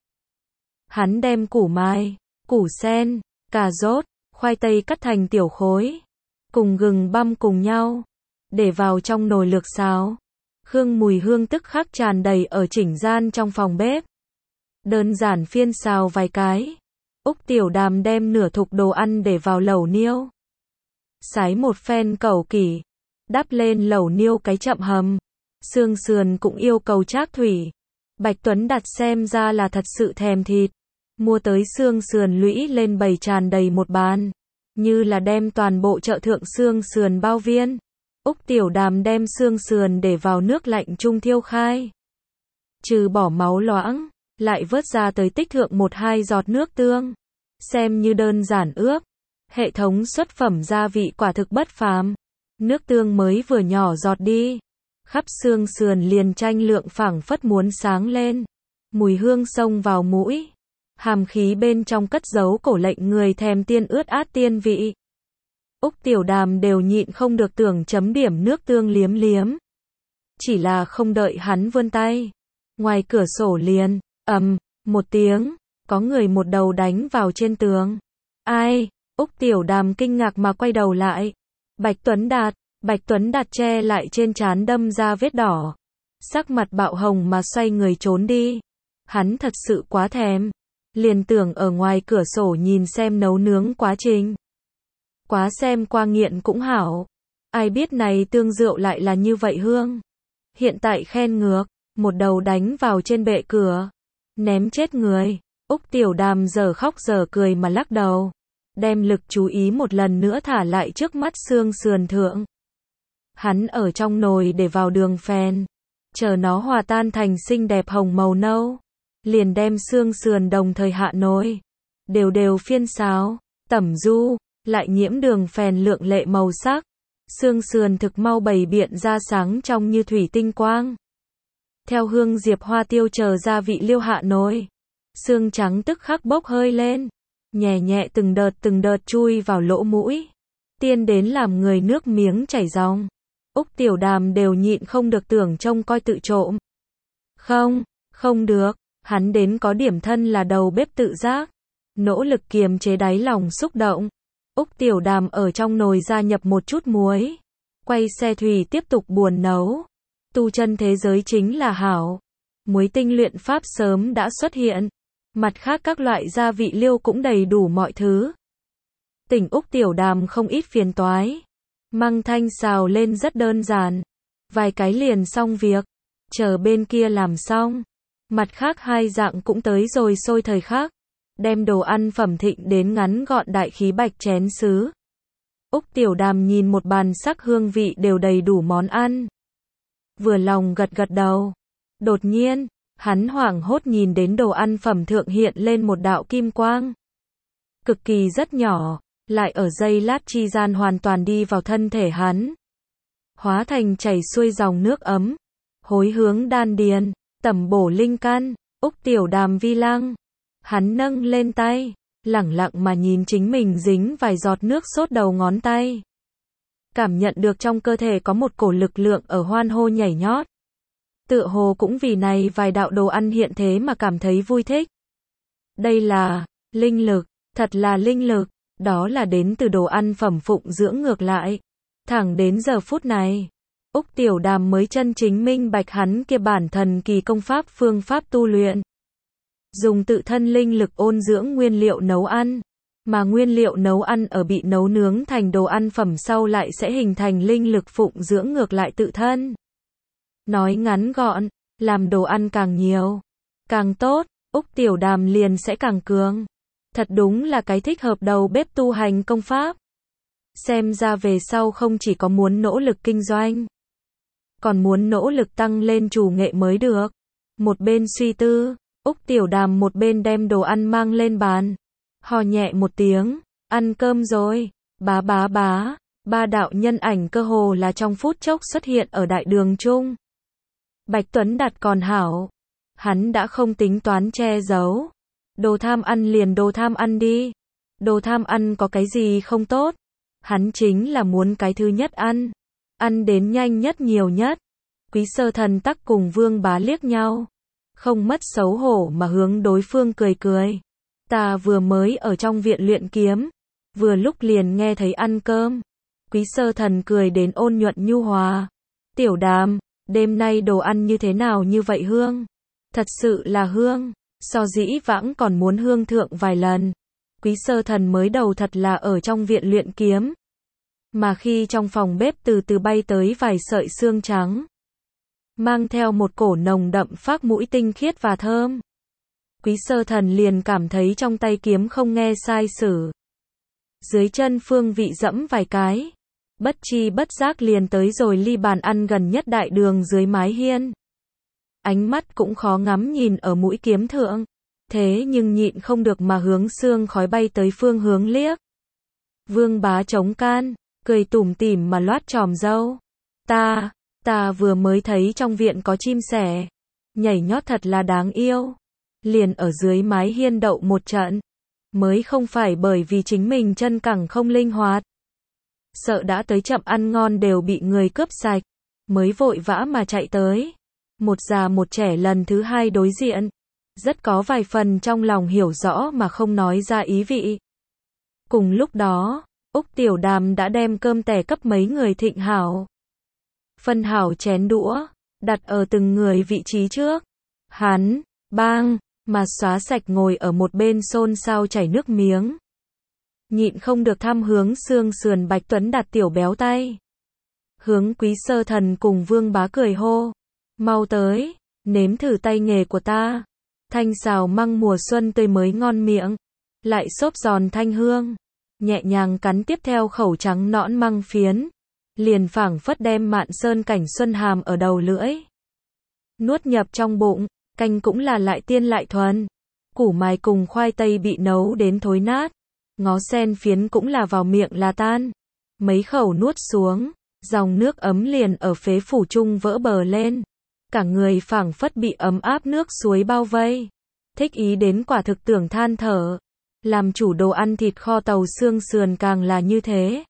Hắn đem củ mai, củ sen, cà rốt, khoai tây cắt thành tiểu khối. Cùng gừng băm cùng nhau. Để vào trong nồi lược xào. Hương mùi hương tức khắc tràn đầy ở chỉnh gian trong phòng bếp. Đơn giản phiên xào vài cái. Úc Tiểu Đàm đem nửa thục đồ ăn để vào lẩu niêu. Sái một phen cẩu kỷ. Đắp lên lẩu niêu cái chậm hầm. Xương sườn cũng yêu cầu trác thủy. Bạch Tuấn đặt xem ra là thật sự thèm thịt. Mua tới xương sườn lũy lên bày tràn đầy một bàn. Như là đem toàn bộ chợ thượng xương sườn bao viên. Úc Tiểu Đàm đem xương sườn để vào nước lạnh chung thiêu khai. Trừ bỏ máu loãng, lại vớt ra tới tích thượng một hai giọt nước tương. Xem như đơn giản ướp. Hệ thống xuất phẩm gia vị quả thực bất phàm. Nước tương mới vừa nhỏ giọt đi. Khắp xương sườn liền tranh lượng phảng phất muốn sáng lên. Mùi hương xông vào mũi. Hàm khí bên trong cất giấu cổ lệnh người thèm tiên ướt át tiên vị. Úc Tiểu Đàm đều nhịn không được tưởng chấm điểm nước tương liếm liếm. Chỉ là không đợi hắn vươn tay. Ngoài cửa sổ liền, ầm, một tiếng, có người một đầu đánh vào trên tường. Ai? Úc Tiểu Đàm kinh ngạc mà quay đầu lại. Bạch Tuấn Đạt, Bạch Tuấn Đạt che lại trên trán đâm ra vết đỏ. Sắc mặt bạo hồng mà xoay người trốn đi. Hắn thật sự quá thèm. Liền tưởng ở ngoài cửa sổ nhìn xem nấu nướng quá trình. Quá xem qua nghiện cũng hảo. Ai biết này tương rượu lại là như vậy hương. Hiện tại khen ngược, một đầu đánh vào trên bệ cửa. Ném chết người. Úc Tiểu Đàm giờ khóc giờ cười mà lắc đầu. Đem lực chú ý một lần nữa thả lại trước mắt xương sườn thượng. Hắn ở trong nồi để vào đường phèn. Chờ nó hòa tan thành xinh đẹp hồng màu nâu. Liền đem xương sườn đồng thời hạ nồi. Đều đều phiên xào, tẩm du, lại nhiễm đường phèn lượng lệ màu sắc. Xương sườn thực mau bày biện ra sáng trong như thủy tinh quang. Theo hương diệp hoa tiêu chờ gia vị liêu hạ nồi. Xương trắng tức khắc bốc hơi lên. Nhẹ nhẹ từng đợt từng đợt chui vào lỗ mũi. Tiên đến làm người nước miếng chảy ròng. Úc Tiểu Đàm đều nhịn không được tưởng trông coi tự trộm. Không, không được. Hắn đến có điểm thân là đầu bếp tự giác. Nỗ lực kiềm chế đáy lòng xúc động. Úc Tiểu Đàm ở trong nồi gia nhập một chút muối. Quay xe thủy tiếp tục buồn nấu. Tu chân thế giới chính là hảo. Muối tinh luyện pháp sớm đã xuất hiện. Mặt khác các loại gia vị liêu cũng đầy đủ mọi thứ. Tỉnh Úc Tiểu Đàm không ít phiền toái. Măng thanh xào lên rất đơn giản. Vài cái liền xong việc. Chờ bên kia làm xong. Mặt khác hai dạng cũng tới rồi sôi thời khắc. Đem đồ ăn phẩm thịnh đến ngắn gọn đại khí bạch chén sứ. Úc Tiểu Đàm nhìn một bàn sắc hương vị đều đầy đủ món ăn. Vừa lòng gật gật đầu. Đột nhiên, hắn hoảng hốt nhìn đến đồ ăn phẩm thượng hiện lên một đạo kim quang. Cực kỳ rất nhỏ, lại ở giây lát chi gian hoàn toàn đi vào thân thể hắn. Hóa thành chảy xuôi dòng nước ấm. Hối hướng đan điền, tẩm bổ linh căn. Úc Tiểu Đàm vi lăng. Hắn nâng lên tay, lẳng lặng mà nhìn chính mình dính vài giọt nước sốt đầu ngón tay. Cảm nhận được trong cơ thể có một cổ lực lượng ở hoan hô nhảy nhót. Tựa hồ cũng vì này vài đạo đồ ăn hiện thế mà cảm thấy vui thích. Đây là linh lực, thật là linh lực, đó là đến từ đồ ăn phẩm phụng dưỡng ngược lại. Thẳng đến giờ phút này, Úc Tiểu Đàm mới chân chính minh bạch hắn kia bản thần kỳ công pháp phương pháp tu luyện. Dùng tự thân linh lực ôn dưỡng nguyên liệu nấu ăn, mà nguyên liệu nấu ăn ở bị nấu nướng thành đồ ăn phẩm sau lại sẽ hình thành linh lực phụng dưỡng ngược lại tự thân. Nói ngắn gọn, làm đồ ăn càng nhiều, càng tốt, Úc Tiểu Đàm liền sẽ càng cường. Thật đúng là cái thích hợp đầu bếp tu hành công pháp. Xem ra về sau không chỉ có muốn nỗ lực kinh doanh, còn muốn nỗ lực tăng lên chủ nghệ mới được. Một bên suy tư, Úc Tiểu Đàm một bên đem đồ ăn mang lên bàn. Hò nhẹ một tiếng, ăn cơm rồi, bá bá bá, ba đạo nhân ảnh cơ hồ là trong phút chốc xuất hiện ở đại đường chung. Bạch Tuấn Đạt còn hảo, hắn đã không tính toán che giấu. Đồ tham ăn liền đồ tham ăn đi. Đồ tham ăn có cái gì không tốt? Hắn chính là muốn cái thứ nhất ăn. Ăn đến nhanh nhất nhiều nhất. Quý Sơ Thần tắc cùng Vương Bá liếc nhau. Không mất xấu hổ mà hướng đối phương cười cười. Ta vừa mới ở trong viện luyện kiếm. Vừa lúc liền nghe thấy ăn cơm. Quý Sơ Thần cười đến ôn nhuận nhu hòa. Tiểu Đàm, đêm nay đồ ăn như thế nào như vậy hương? Thật sự là hương. So dĩ vãng còn muốn hương thượng vài lần. Quý Sơ Thần mới đầu thật là ở trong viện luyện kiếm. Mà khi trong phòng bếp từ từ bay tới vài sợi xương trắng, mang theo một cổ nồng đậm phác mũi tinh khiết và thơm. Quý Sơ Thần liền cảm thấy trong tay kiếm không nghe sai sử. Dưới chân phương vị dẫm vài cái. Bất chi bất giác liền tới rồi ly bàn ăn gần nhất đại đường dưới mái hiên. Ánh mắt cũng khó ngắm nhìn ở mũi kiếm thượng. Thế nhưng nhịn không được mà hướng sương khói bay tới phương hướng liếc. Vương Bá chống can, cười tủm tỉm mà loát chòm râu. Ta, ta vừa mới thấy trong viện có chim sẻ. Nhảy nhót thật là đáng yêu. Liền ở dưới mái hiên đậu một trận. Mới không phải bởi vì chính mình chân cẳng không linh hoạt. Sợ đã tới chậm ăn ngon đều bị người cướp sạch. Mới vội vã mà chạy tới. Một già một trẻ lần thứ hai đối diện. Rất có vài phần trong lòng hiểu rõ mà không nói ra ý vị. Cùng lúc đó, Úc Tiểu Đàm đã đem cơm tẻ cấp mấy người thịnh hảo. Phân hảo chén đũa, đặt ở từng người vị trí trước. Hắn, bang, mà xóa sạch ngồi ở một bên xôn xao chảy nước miếng. Nhịn không được thăm hướng xương sườn Bạch Tuấn Đạt tiểu béo tay. Hướng Quý Sơ Thần cùng Vương Bá cười hô. Mau tới, nếm thử tay nghề của ta. Thanh xào măng mùa xuân tươi mới ngon miệng. Lại xốp giòn thanh hương. Nhẹ nhàng cắn tiếp theo khẩu trắng nõn măng phiến. Liền phảng phất đem mạn sơn cảnh xuân hàm ở đầu lưỡi. Nuốt nhập trong bụng, canh cũng là lại tiên lại thuần. Củ mài cùng khoai tây bị nấu đến thối nát. Ngó sen phiến cũng là vào miệng là tan. Mấy khẩu nuốt xuống, dòng nước ấm liền ở phế phủ chung vỡ bờ lên. Cả người phảng phất bị ấm áp nước suối bao vây. Thích ý đến quả thực tưởng than thở. Làm chủ đồ ăn thịt kho tàu xương sườn càng là như thế.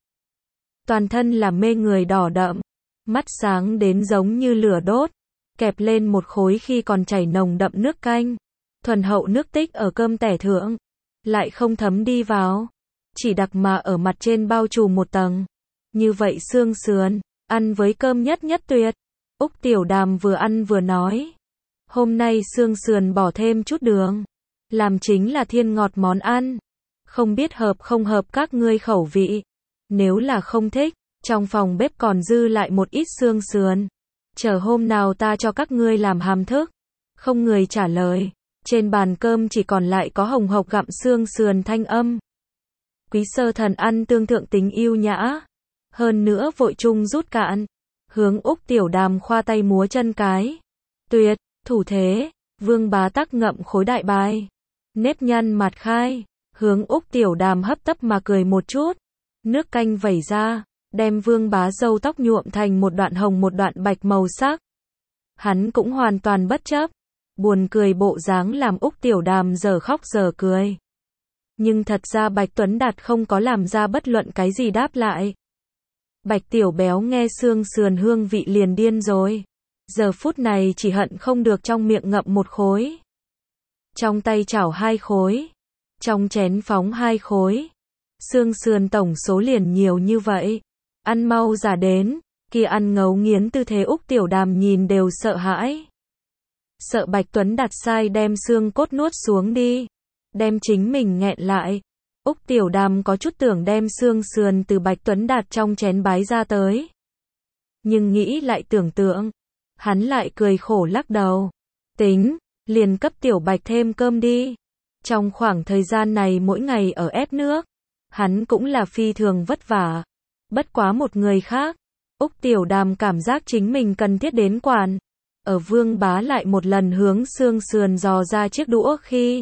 Toàn thân là mê người đỏ đậm. Mắt sáng đến giống như lửa đốt. Kẹp lên một khối khi còn chảy nồng đậm nước canh. Thuần hậu nước tích ở cơm tẻ thượng. Lại không thấm đi vào. Chỉ đặc mà ở mặt trên bao trùm một tầng. Như vậy xương sườn, ăn với cơm nhất nhất tuyệt. Úc Tiểu Đàm vừa ăn vừa nói. Hôm nay xương sườn bỏ thêm chút đường. Làm chính là thiên ngọt món ăn. Không biết hợp không hợp các ngươi khẩu vị. Nếu là không thích, trong phòng bếp còn dư lại một ít xương sườn. Chờ hôm nào ta cho các ngươi làm hàm thức. Không người trả lời. Trên bàn cơm chỉ còn lại có hồng hộc gặm xương sườn thanh âm. Quý Sơ Thần ăn tương thượng tính yêu nhã. Hơn nữa vội chung rút cạn. Hướng Úc Tiểu Đàm khoa tay múa chân cái. Tuyệt, thủ thế. Vương Bá tắc ngậm khối đại bài. Nếp nhăn mặt khai. Hướng Úc Tiểu Đàm hấp tấp mà cười một chút. Nước canh vẩy ra. Đem Vương Bá râu tóc nhuộm thành một đoạn hồng một đoạn bạch màu sắc. Hắn cũng hoàn toàn bất chấp. Buồn cười bộ dáng làm Úc Tiểu Đàm giờ khóc giờ cười. Nhưng thật ra Bạch Tuấn Đạt không có làm ra bất luận cái gì đáp lại. Bạch Tiểu Béo nghe xương sườn hương vị liền điên rồi. Giờ phút này chỉ hận không được trong miệng ngậm một khối. trong tay chảo hai khối, trong chén phóng hai khối. Xương sườn tổng số liền nhiều như vậy. Ăn mau giả đến, kia ăn ngấu nghiến tư thế Úc Tiểu Đàm nhìn đều sợ hãi. Sợ Bạch Tuấn Đạt sai đem xương cốt nuốt xuống đi, đem chính mình nghẹn lại. Úc Tiểu Đàm có chút tưởng đem xương sườn từ Bạch Tuấn Đạt trong chén bái ra tới. Nhưng nghĩ lại tưởng tượng, hắn lại cười khổ lắc đầu. Tính, liền cấp Tiểu Bạch thêm cơm đi. Trong khoảng thời gian này mỗi ngày ở ép nước, hắn cũng là phi thường vất vả. Bất quá một người khác, Úc Tiểu Đàm cảm giác chính mình cần thiết đến quản. Ở Vương Bá lại một lần hướng xương sườn dò ra chiếc đũa khi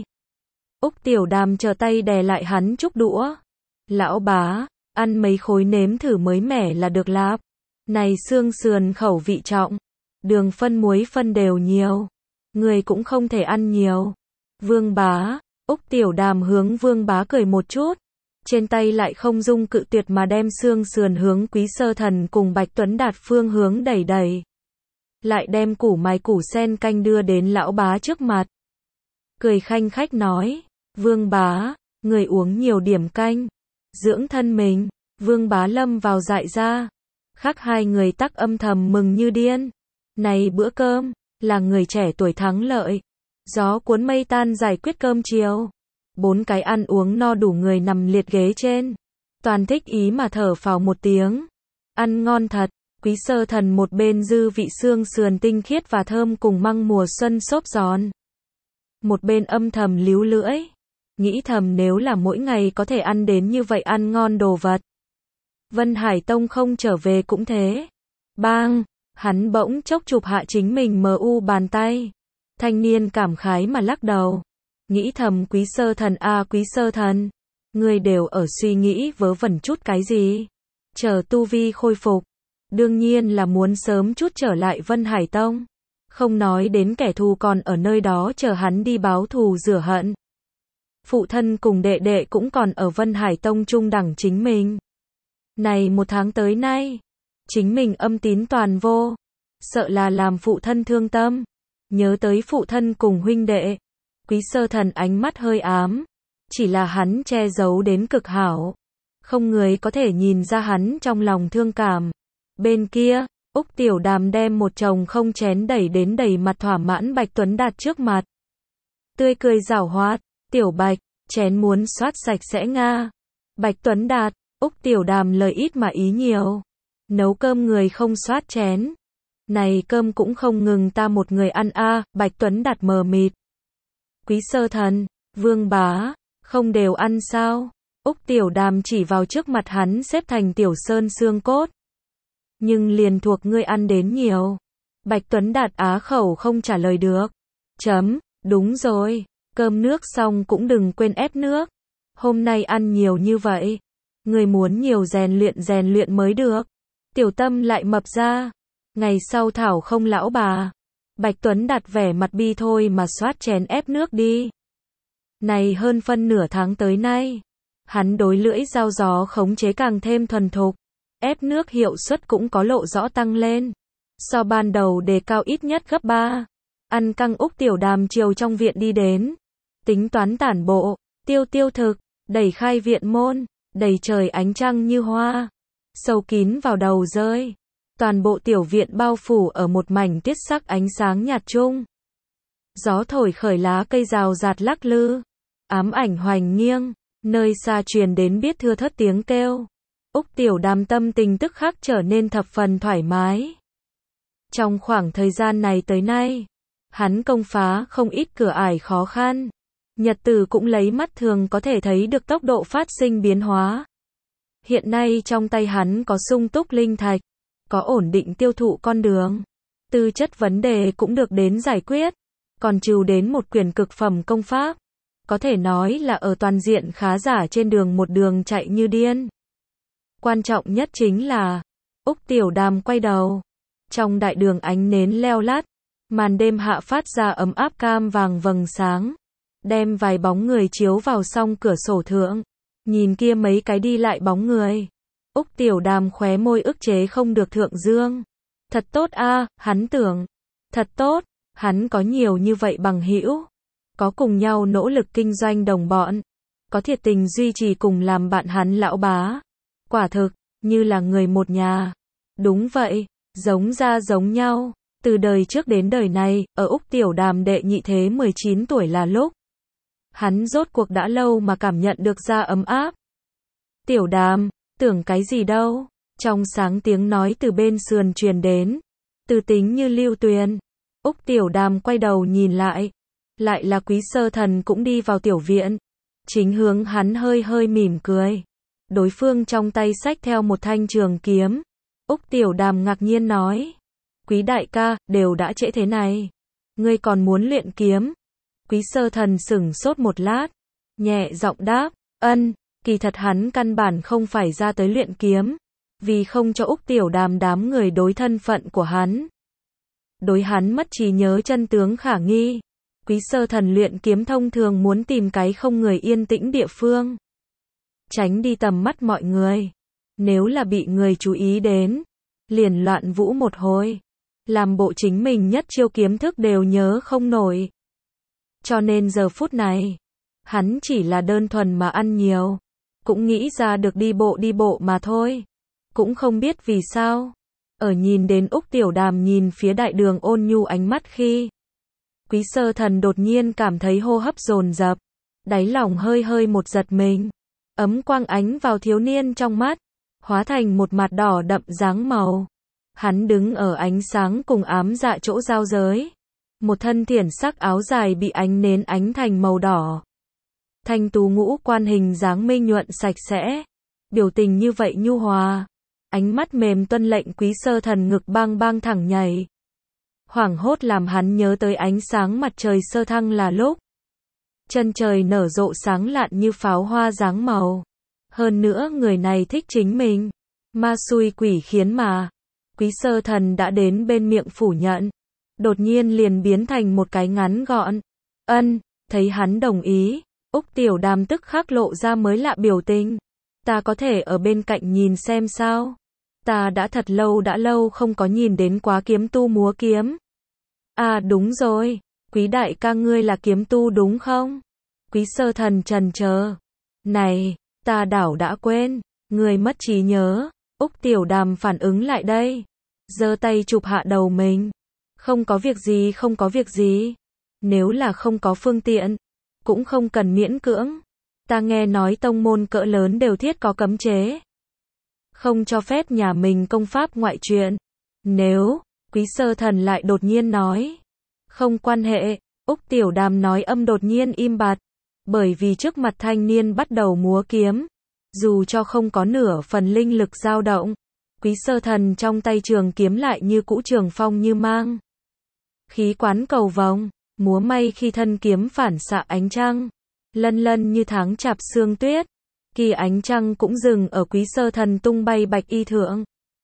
Úc Tiểu Đàm chờ tay đè lại hắn chúc đũa. Lão bá, ăn mấy khối nếm thử mới mẻ là được lạp. Này xương sườn khẩu vị trọng, đường phân muối phân đều nhiều, người cũng không thể ăn nhiều. Vương Bá, Úc Tiểu Đàm hướng Vương Bá cười một chút, trên tay lại không dung cự tuyệt mà đem xương sườn hướng Quý Sơ Thần cùng Bạch Tuấn Đạt phương hướng đẩy đẩy. Lại đem củ mài củ sen canh đưa đến lão bá trước mặt. Cười khanh khách nói, Vương Bá, người uống nhiều điểm canh, dưỡng thân mình. Vương Bá lâm vào dại ra, khác hai người tắc âm thầm mừng như điên. Này bữa cơm, là người trẻ tuổi thắng lợi. Gió cuốn mây tan giải quyết cơm chiều. Bốn cái ăn uống no đủ người nằm liệt ghế trên. Toàn thích ý mà thở phào một tiếng. Ăn ngon thật. Quý Sơ Thần một bên dư vị xương sườn tinh khiết và thơm cùng măng mùa xuân xốp giòn. Một bên âm thầm líu lưỡi. Nghĩ thầm nếu là mỗi ngày có thể ăn đến như vậy ăn ngon đồ vật. Vân Hải Tông không trở về cũng thế. Bang, hắn bỗng chốc chụp hạ chính mình mờ u bàn tay. Thanh niên cảm khái mà lắc đầu. Nghĩ thầm Quý Sơ Thần a à, Quý Sơ Thần. Người đều ở suy nghĩ vớ vẩn chút cái gì. Chờ tu vi khôi phục. Đương nhiên là muốn sớm chút trở lại Vân Hải Tông. Không nói đến kẻ thù còn ở nơi đó chờ hắn đi báo thù rửa hận. Phụ thân cùng đệ đệ cũng còn ở Vân Hải Tông trung đẳng chính mình. Này một tháng tới nay, chính mình âm tín toàn vô. Sợ là làm phụ thân thương tâm. Nhớ tới phụ thân cùng huynh đệ. Quý Sơ Thần ánh mắt hơi ám. Chỉ là hắn che giấu đến cực hảo. Không người có thể nhìn ra hắn trong lòng thương cảm. Bên kia, Úc Tiểu Đàm đem một chồng không chén đẩy đến đầy mặt thỏa mãn Bạch Tuấn Đạt trước mặt. Tươi cười giảo hoạt, Tiểu Bạch, chén muốn soát sạch sẽ nga. Bạch Tuấn Đạt, Úc Tiểu Đàm lời ít mà ý nhiều. Nấu cơm người không soát chén. Này cơm cũng không ngừng ta một người ăn a à, Bạch Tuấn Đạt mờ mịt. Quý Sơ Thần, Vương Bá, không đều ăn sao? Úc Tiểu Đàm chỉ vào trước mặt hắn xếp thành tiểu sơn xương cốt. Nhưng liền thuộc ngươi ăn đến nhiều. Bạch Tuấn Đạt á khẩu không trả lời được. Chấm, đúng rồi, cơm nước xong cũng đừng quên ép nước. Hôm nay ăn nhiều như vậy. Người muốn nhiều rèn luyện rèn luyện mới được. Tiểu Tâm lại mập ra. Ngày sau thảo không lão bà. Bạch Tuấn Đạt vẻ mặt bi thôi mà soát chén ép nước đi. Này hơn phân nửa tháng tới nay. Hắn đối lưỡi dao gió khống chế càng thêm thuần thục. Ép nước hiệu suất cũng có lộ rõ tăng lên. So ban đầu đề cao ít nhất gấp ba. Ăn căng Úc Tiểu Đàm chiều trong viện đi đến. Tính toán tản bộ, tiêu tiêu thực, đẩy khai viện môn, đầy trời ánh trăng như hoa. Sâu kín vào đầu rơi. Toàn bộ tiểu viện bao phủ ở một mảnh tiết sắc ánh sáng nhạt chung. Gió thổi khởi lá cây rào rạt lắc lư. Ám ảnh hoành nghiêng, nơi xa truyền đến biết thưa thớt tiếng kêu. Úc Tiểu Đàm tâm tình tức khắc trở nên thập phần thoải mái. Trong khoảng thời gian này tới nay, hắn công phá không ít cửa ải khó khăn. Nhật tử cũng lấy mắt thường có thể thấy được tốc độ phát sinh biến hóa. Hiện nay trong tay hắn có sung túc linh thạch, có ổn định tiêu thụ con đường. Tư chất vấn đề cũng được đến giải quyết, còn trừ đến một quyển cực phẩm công pháp. Có thể nói là ở toàn diện khá giả trên đường một đường chạy như điên. Quan trọng nhất chính là, Úc Tiểu Đàm quay đầu. Trong đại đường ánh nến leo lát, màn đêm hạ phát ra ấm áp cam vàng vầng sáng. Đem vài bóng người chiếu vào song cửa sổ thượng. Nhìn kia mấy cái đi lại bóng người. Úc Tiểu Đàm khóe môi ức chế không được thượng dương. Thật tốt a, hắn tưởng. Thật tốt, hắn có nhiều như vậy bằng hữu. có cùng nhau nỗ lực kinh doanh đồng bọn, có thiệt tình duy trì cùng làm bạn hắn lão bá. Quả thực, như là người một nhà. Đúng vậy, giống ra giống nhau. Từ đời trước đến đời này, ở Úc Tiểu Đàm đệ nhị thế mười chín tuổi là lúc hắn rốt cuộc đã lâu mà cảm nhận được ra ấm áp. Tiểu Đàm, tưởng cái gì đâu? Trong sáng tiếng nói từ bên sườn truyền đến, từ tính như lưu tuyền. Úc Tiểu Đàm quay đầu nhìn lại, lại là Quý Sơ Thần cũng đi vào tiểu viện, chính hướng hắn hơi hơi mỉm cười. Đối phương trong tay xách theo một thanh trường kiếm. Úc Tiểu Đàm ngạc nhiên nói, Quý đại ca, đều đã trễ thế này, ngươi còn muốn luyện kiếm? Quý Sơ Thần sững sốt một lát, nhẹ giọng đáp, ân, kỳ thật hắn căn bản không phải ra tới luyện kiếm, vì không cho Úc Tiểu Đàm đám người đối thân phận của hắn. Đối hắn mất trí nhớ chân tướng khả nghi. Quý Sơ Thần luyện kiếm thông thường muốn tìm cái không người yên tĩnh địa phương, tránh đi tầm mắt mọi người. Nếu là bị người chú ý đến, liền loạn vũ một hồi, làm bộ chính mình nhất chiêu kiếm thức đều nhớ không nổi. Cho nên giờ phút này, hắn chỉ là đơn thuần mà ăn nhiều, cũng nghĩ ra được đi bộ đi bộ mà thôi. Cũng không biết vì sao, ở nhìn đến Úc Tiểu Đàm nhìn phía đại đường ôn nhu ánh mắt khi, Quý Sơ Thần đột nhiên cảm thấy hô hấp dồn dập, đáy lòng hơi hơi một giật mình. Ấm quang ánh vào thiếu niên trong mắt, hóa thành một mặt đỏ đậm dáng màu. Hắn đứng ở ánh sáng cùng ám dạ chỗ giao giới. Một thân thiển sắc áo dài bị ánh nến ánh thành màu đỏ. Thanh tú ngũ quan hình dáng minh nhuận sạch sẽ. Biểu tình như vậy nhu hòa. Ánh mắt mềm tuân lệnh Quý Sơ Thần ngực bang bang thẳng nhảy. Hoảng hốt làm hắn nhớ tới ánh sáng mặt trời sơ thăng là lúc chân trời nở rộ sáng lạn như pháo hoa dáng màu. Hơn nữa người này thích chính mình. Ma xui quỷ khiến mà. Quý Sơ Thần đã đến bên miệng phủ nhận. Đột nhiên liền biến thành một cái ngắn gọn. Ân, thấy hắn đồng ý. Úc Tiểu Đàm tức khắc lộ ra mới lạ biểu tình. Ta có thể ở bên cạnh nhìn xem sao? Ta đã thật lâu đã lâu không có nhìn đến quá kiếm tu múa kiếm. À đúng rồi. Quý đại ca ngươi là kiếm tu đúng không? Quý Sơ Thần trần chờ. Này, ta đảo đã quên, ngươi mất trí nhớ. Úc Tiểu Đàm phản ứng lại đây, giơ tay chụp hạ đầu mình. Không có việc gì, không có việc gì. Nếu là không có phương tiện, cũng không cần miễn cưỡng. Ta nghe nói tông môn cỡ lớn đều thiết có cấm chế, không cho phép nhà mình công pháp ngoại truyền. Nếu, Quý Sơ Thần lại đột nhiên nói, không quan hệ. Úc Tiểu Đàm nói âm đột nhiên im bặt, bởi vì trước mặt thanh niên bắt đầu múa kiếm. Dù cho không có nửa phần linh lực dao động, Quý Sơ Thần trong tay trường kiếm lại như cũ trường phong như mang. Khí quán cầu vồng, múa may khi thân kiếm phản xạ ánh trăng, lân lân như tháng chạp sương tuyết. Kỳ ánh trăng cũng dừng ở Quý Sơ Thần tung bay bạch y thượng.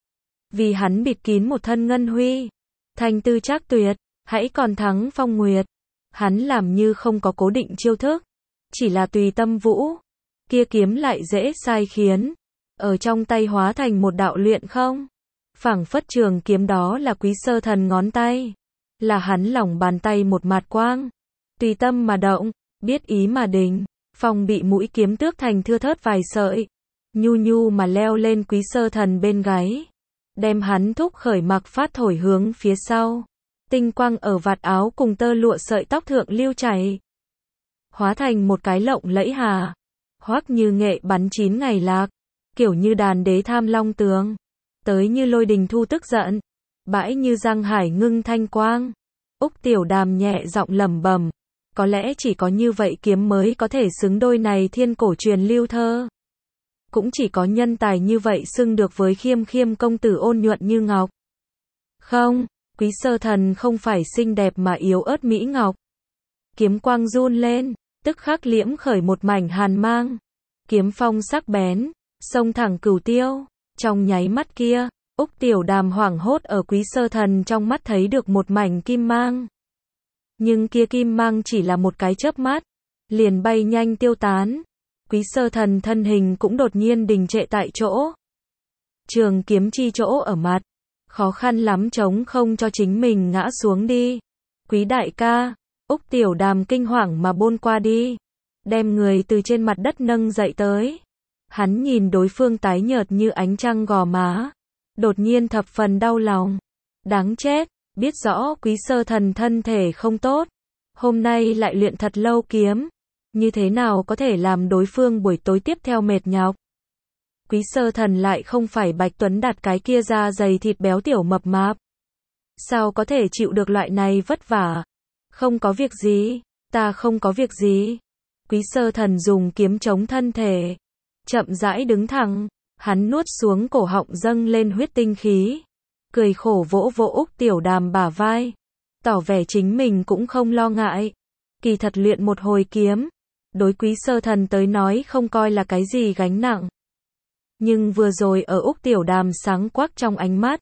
Vì hắn bịt kín một thân ngân huy, thanh tư trác tuyệt, hãy còn thắng phong nguyệt. Hắn làm như không có cố định chiêu thức, chỉ là tùy tâm vũ. Kia kiếm lại dễ sai khiến, ở trong tay hóa thành một đạo luyện không. Phảng phất trường kiếm đó là Quý Sơ Thần ngón tay, là hắn lòng bàn tay một mạt quang. Tùy tâm mà động, biết ý mà định. Phong bị mũi kiếm tước thành thưa thớt vài sợi, nhu nhu mà leo lên Quý Sơ Thần bên gáy, đem hắn thúc khởi mặc phát thổi hướng phía sau. Tinh quang ở vạt áo cùng tơ lụa sợi tóc thượng lưu chảy, hóa thành một cái lộng lẫy hà, hoắc như nghệ bắn chín ngày lạc, kiểu như đàn đế tham long tướng, tới như lôi đình thu tức giận, bãi như giang hải ngưng thanh quang. Úc Tiểu Đàm nhẹ giọng lẩm bẩm, có lẽ chỉ có như vậy kiếm mới có thể xứng đôi này thiên cổ truyền lưu thơ. Cũng chỉ có nhân tài như vậy xưng được với khiêm khiêm công tử ôn nhuận như ngọc. Không, Quý Sơ Thần không phải xinh đẹp mà yếu ớt mỹ ngọc. Kiếm quang run lên, tức khắc liễm khởi một mảnh hàn mang. Kiếm phong sắc bén, xông thẳng cửu tiêu. Trong nháy mắt kia, Úc Tiểu Đàm hoảng hốt ở Quý Sơ Thần trong mắt thấy được một mảnh kim mang. Nhưng kia kim mang chỉ là một cái chớp mắt, liền bay nhanh tiêu tán. Quý Sơ Thần thân hình cũng đột nhiên đình trệ tại chỗ. Trường kiếm chi chỗ ở mặt, khó khăn lắm chống không cho chính mình ngã xuống đi. Quý đại ca, Úc Tiểu Đàm kinh hoàng mà bôn qua đi, đem người từ trên mặt đất nâng dậy tới. Hắn nhìn đối phương tái nhợt như ánh trăng gò má, đột nhiên thập phần đau lòng. Đáng chết, biết rõ Quý Sơ Thần thân thể không tốt, hôm nay lại luyện thật lâu kiếm, như thế nào có thể làm đối phương buổi tối tiếp theo mệt nhọc. Quý Sơ Thần lại không phải Bạch Tuấn Đạt cái kia da dày thịt béo tiểu mập mạp. Sao có thể chịu được loại này vất vả? Không có việc gì, ta không có việc gì. Quý Sơ Thần dùng kiếm chống thân thể, chậm rãi đứng thẳng, hắn nuốt xuống cổ họng dâng lên huyết tinh khí, cười khổ vỗ vỗ Úc Tiểu Đàm bả vai, tỏ vẻ chính mình cũng không lo ngại. Kỳ thật luyện một hồi kiếm, đối Quý Sơ Thần tới nói không coi là cái gì gánh nặng. Nhưng vừa rồi ở Úc Tiểu Đàm sáng quắc trong ánh mắt,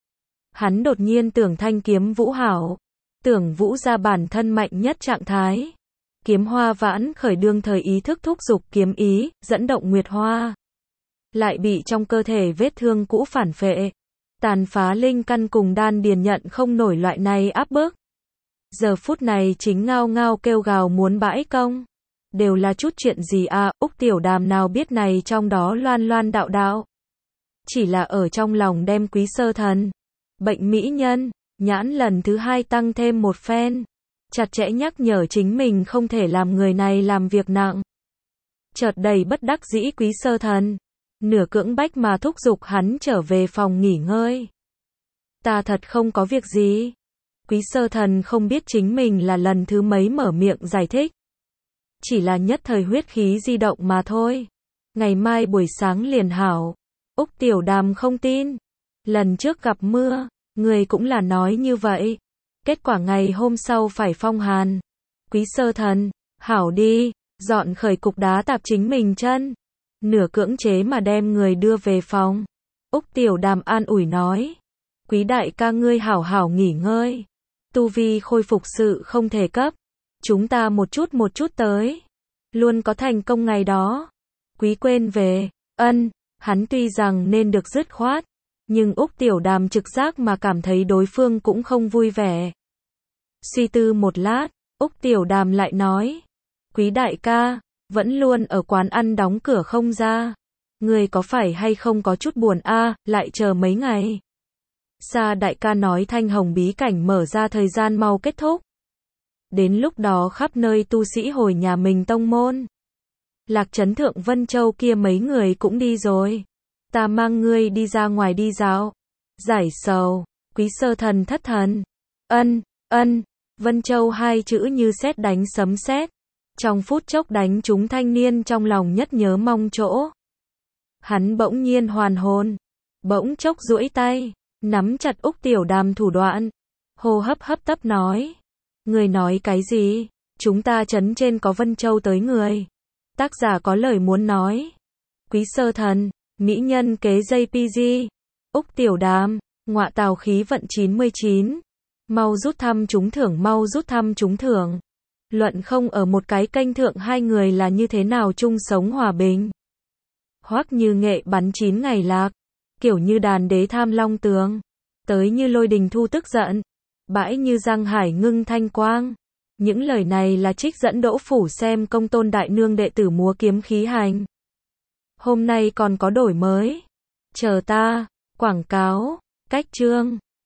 hắn đột nhiên tưởng thanh kiếm vũ hảo, tưởng vũ ra bản thân mạnh nhất trạng thái. Kiếm hoa vãn khởi đương thời ý thức thúc dục kiếm ý, dẫn động nguyệt hoa. Lại bị trong cơ thể vết thương cũ phản phệ, tàn phá linh căn cùng đan điền nhận không nổi loại này áp bức. Giờ phút này chính ngao ngao kêu gào muốn bãi công. Đều là chút chuyện gì à, Úc Tiểu Đàm nào biết này trong đó loan loan đạo đạo. Chỉ là ở trong lòng đem Quý Sơ Thần, bệnh mỹ nhân, nhãn lần thứ hai tăng thêm một phen. Chặt chẽ nhắc nhở chính mình không thể làm người này làm việc nặng. Chợt đầy bất đắc dĩ Quý Sơ Thần, nửa cưỡng bách mà thúc giục hắn trở về phòng nghỉ ngơi. Ta thật không có việc gì. Quý Sơ Thần không biết chính mình là lần thứ mấy mở miệng giải thích. Chỉ là nhất thời huyết khí di động mà thôi. Ngày mai buổi sáng liền hảo. Úc Tiểu Đàm không tin. Lần trước gặp mưa, người cũng là nói như vậy. Kết quả ngày hôm sau phải phong hàn. Quý Sơ Thần, hảo đi, dọn khởi cục đá tạp chính mình chân. Nửa cưỡng chế mà đem người đưa về phòng. Úc Tiểu Đàm an ủi nói. Quý đại ca ngươi hảo hảo nghỉ ngơi. Tu vi khôi phục sự không thể cấp. Chúng ta một chút một chút tới. Luôn có thành công ngày đó. Quý quên về, ân, hắn tuy rằng nên được dứt khoát. Nhưng Úc Tiểu Đàm trực giác mà cảm thấy đối phương cũng không vui vẻ. Suy tư một lát, Úc Tiểu Đàm lại nói. Quý đại ca, vẫn luôn ở quán ăn đóng cửa không ra. Người có phải hay không có chút buồn a à, lại chờ mấy ngày. Sa đại ca nói thanh hồng bí cảnh mở ra thời gian mau kết thúc. Đến lúc đó khắp nơi tu sĩ hồi nhà mình tông môn. Lạc Trấn Thượng Vân Châu kia mấy người cũng đi rồi. Ta mang ngươi đi ra ngoài đi dạo. Giải sầu, Quý Sơ Thần thất thần. Ân, ân, Vân Châu hai chữ như sét đánh sấm sét. Trong phút chốc đánh trúng thanh niên trong lòng nhất nhớ mong chỗ. Hắn bỗng nhiên hoàn hồn. Bỗng chốc duỗi tay, nắm chặt Úc Tiểu Đàm thủ đoạn. Hô hấp hấp tấp nói. Người nói cái gì? Chúng ta trấn trên có Vân Châu tới người. Tác giả có lời muốn nói. Quý Sơ Thần, mỹ nhân kế gi pi gi. Úc Tiểu Đàm, ngọa tào khí vận chín mươi chín. Mau rút thăm trúng thưởng, mau rút thăm trúng thưởng. Luận không ở một cái kênh thượng hai người là như thế nào chung sống hòa bình. Hoắc Như Nghệ bắn chín ngày lạc. Kiểu như đàn đế tham long tường. Tới như lôi đình thu tức giận. Bãi như giang hải ngưng thanh quang. Những lời này là trích dẫn Đỗ Phủ xem công tôn đại nương đệ tử múa kiếm khí hành. Hôm nay còn có đổi mới. Chờ ta, quảng cáo, cách chương.